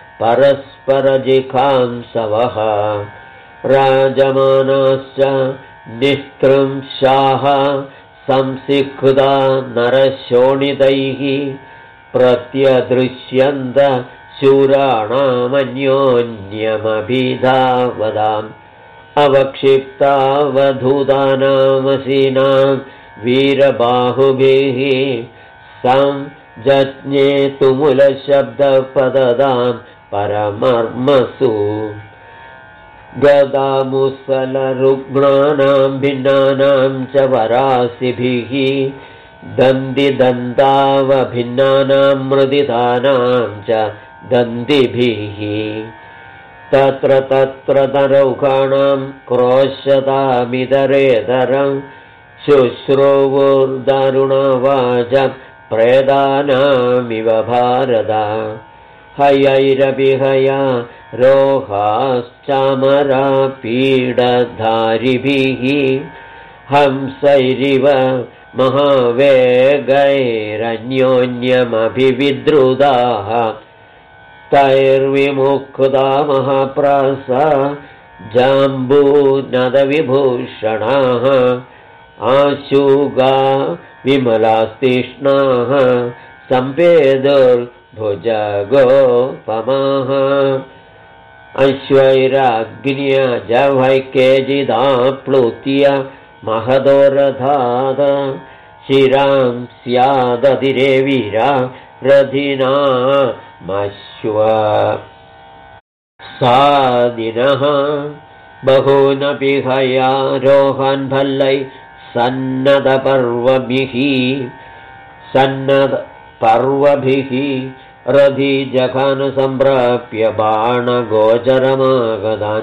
परस्परजिघांसवः राजमानाश्च निस्त्रंशाः संसिक्ता नरशोणितैः प्रत्यदृश्यन्त शूराणामन्योन्यमभिधावदाम् अवक्षिप्तावधूतानामसीनां वीरबाहुभिः संजज्ञे तुमुलशब्दपददां परमर्मसु गदामुसलरुग्णानां भिन्नानां च वरासिभिः दन्दिदन्तावभिन्नानां मृदितानां च दन्दिभिः तत्र तत्र नरौखाणां क्रोशतामितरेतरं शुश्रूवुर्दारुणवाच प्रेदानामिव भारत हयैरभिहया रोहाश्चामरा पीडधारिभिः हंसैरिव महावेगैरन्योन्यमभिविद्रुताः तैर्विमुक्ता महाप्रासा जाम्बूनदविभूषणाः आशुगा विमलास्तीक्ष्णाः सम्पेदुर्भुजगोपमाः अश्वैराग्न्यजवैः केचिदाप्लुत्य महदो रथात् शिरां स्यादधिरे वीरा रथिना मश्व सादिनः बहूनपि हयारोहान् भल्लै सन्नदपर्वभिः रथि जघान सम्प्राप्य बाणगोचरमागतान्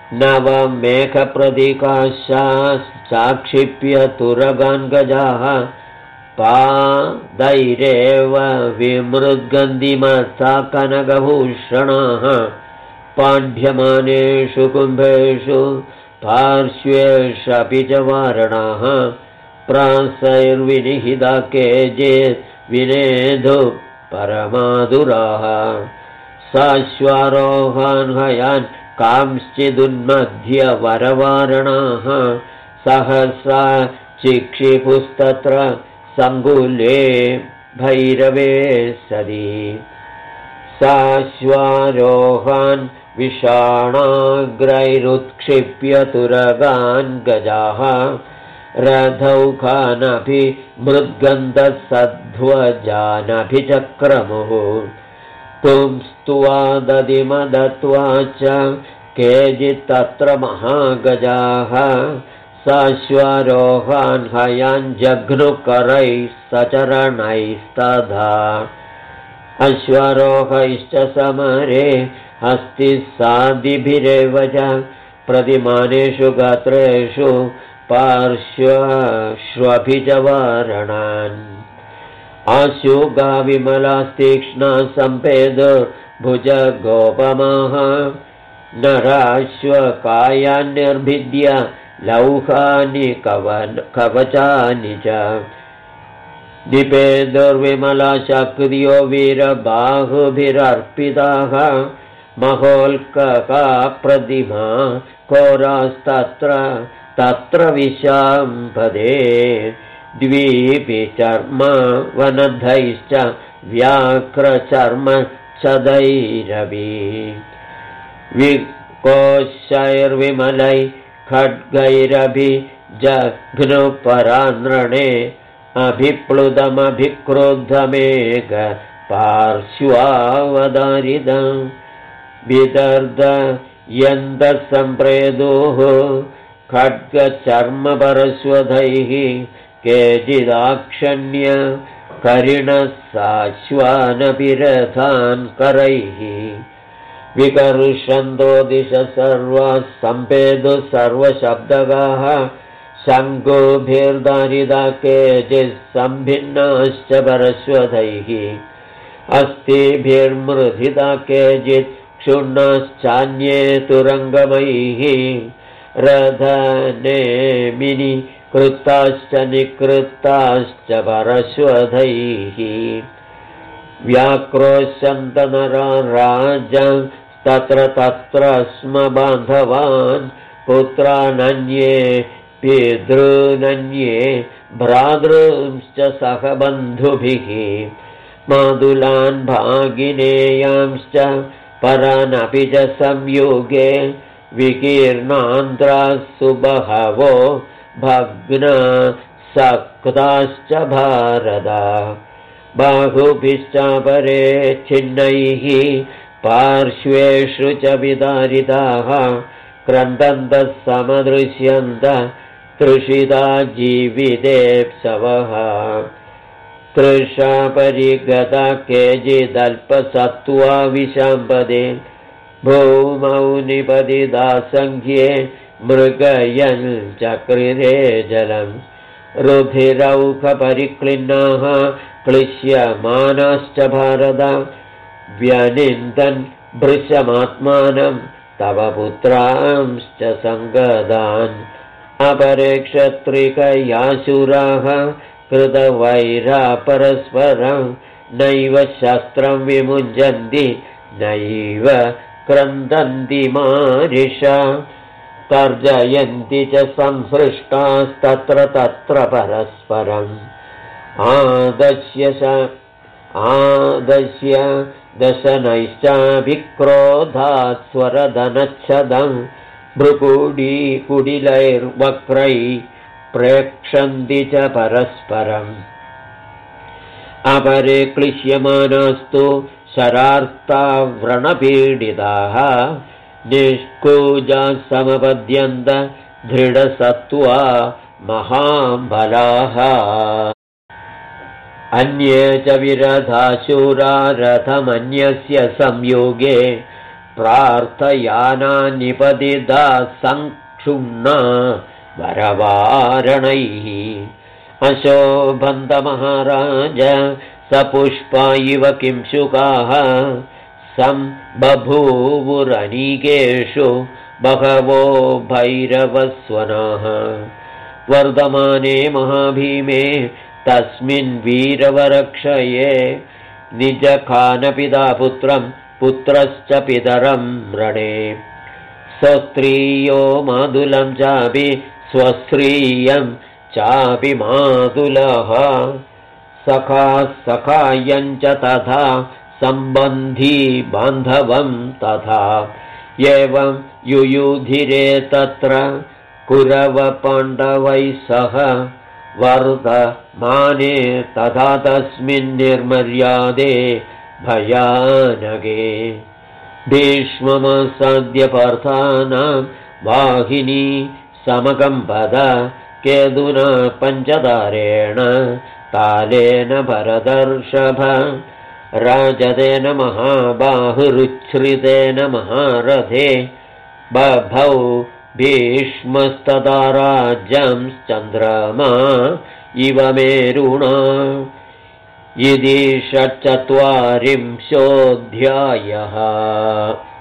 नवमेघप्रतिकाशाक्षिप्य तुरगान् गजाः पादैरेव विमृद्गन्धिमत्सा कनकभूषणाः पाण्ड्यमानेषु कुम्भेषु पार्श्वेष्वपि च वारणाः प्रासैर्विनिहिता केचित् विनेधु परमाधुराः साश्वारोहान् हयान् कांश्चिदुन्मध्य वरवारणाः सहसा चिक्षिपुस्तत्र सङ्कुले भैरवे सदि साश्वारोहान् विषाणाग्रैरुत्क्षिप्य तुरगान् गजाः रथौखानभि मृद्गन्धसध्वजानभिचक्रमुः पुंस्त्वादधिमदत्वा च केचित्तत्र महागजाः साश्वारोहान् हयान् जघ्नुकरैः सचरणैस्तथा अश्वारोहैश्च समरे हस्तिसादिभिरेव च प्रतिमानेषु गात्रेषु पार्श्वश्वभि च वारणान् आशुगा विमलास्तीक्ष्णा सम्पेदुर्भुजगोपमाः नराश्वकायान्निर्भिद्य लौहानि कवचानि च निपेदुर्विमलाशक्रियो वीरबाहुभिरर्पिताः महोल्कका प्रतिमा तत्र विशाम्पदे द्वीपि चर्म वनधैश्च व्याघ्रचर्मच्छदैरपि विकोशैर्विमलै खड्गैरभि जघ्नुपरानृणे अभिप्लुतमभिक्रुद्धमेघ पार्श्वावदारिदं विदर्दयन्तसम्प्रेदुः खड्गचर्मपरश्वधैः केचिदाक्षण्य करिणः साश्वानपिरथान् करैः विकर्षन्तो दिश सर्वाः सम्पेदुः सर्वशब्दगाः शङ्कुभिर्दारिदा केचित् सम्भिन्नाश्च परश्वधैः अस्थिभिर्मृधिता केचित् क्षुण्णाश्चान्ये तुरङ्गमैः रथनेमिनि कृताश्च निकृताश्च परश्वधैः व्याक्रोशन्तनरा राजस्तत्र तत्र स्म बान्धवान् पुत्रानन्ये पितॄनन्ये भ्रातॄंश्च सह बन्धुभिः मातुलान् भागिनेयांश्च परानपि च संयुगे विकीर्णान्ध्राः सुबहवो भग्ना सक्ताश्च भारदा बाहुभिश्चापरे छिन्नैः पार्श्वेषु च विदारिताः क्रन्दन्तः समदृश्यन्त तृषिता जीवितेप्सवः तृषापरिगता केचिदल्पसत्त्वा विशाम्पदे भूमौ निपतिता सङ्ख्ये मृगयन् चक्रिरे जलम् रुधिरौखपरिक्लिन्नाः क्लिश्यमानाश्च भारत व्यनिन्दन् भृशमात्मानं तव पुत्रांश्च सङ्गदान् अपरे क्षत्रिकयाशुराः कृतवैरा परस्परं नैव शस्त्रं विमुञ्जन्ति नैव क्रन्दन्ति मारिषा तर्जयन्ति च संहृष्टास्तत्र तत्र परस्परम् आदश्य दशनैश्चाभिक्रोधात् स्वरधनच्छदं भ्रुकुडीकुडिलैर्वक्रै प्रेक्षन्ति च परस्परम् अपरे क्लिश्यमानास्तु शरार्ता व्रणपीडिताः निष्कूजाः समपद्यन्त दृढसत्त्वा महाबलाः अन्ये च विरधाशूरा रथमन्यस्य संयोगे प्रार्थयानान्निपतिता संक्षुण्णा वरवारणैः अशोभन्तमहाराज सपुष्पा इव किंशुकाः बभूवुरनीकेषु बहवो भैरवस्वनाः वर्धमाने महाभीमे तस्मिन् वीरवरक्षये निजखानपिता पुत्रं पुत्रश्च पितरं रणे स्वस्त्रीयो मातुलं चापि स्वस्त्रीयं चापि मातुलः सखा सखायं च तथा सम्बन्धी बान्धवं तथा एवं युयुधिरे तत्र कुरवपाण्डवैः सह वर्धमाने तथा तस्मिन् निर्मर्यादे भयानके भीष्ममसाद्य पार्थानां वाहिनी समकम्पद केतुना पञ्चतारेण तालेन भरतर्षभ राजतेन महाबाहुरुच्छ्रितेन महारथे बभौ भीष्मस्तदा राज्यं चन्द्रमा इव मेरुणा इति 46 अध्यायः।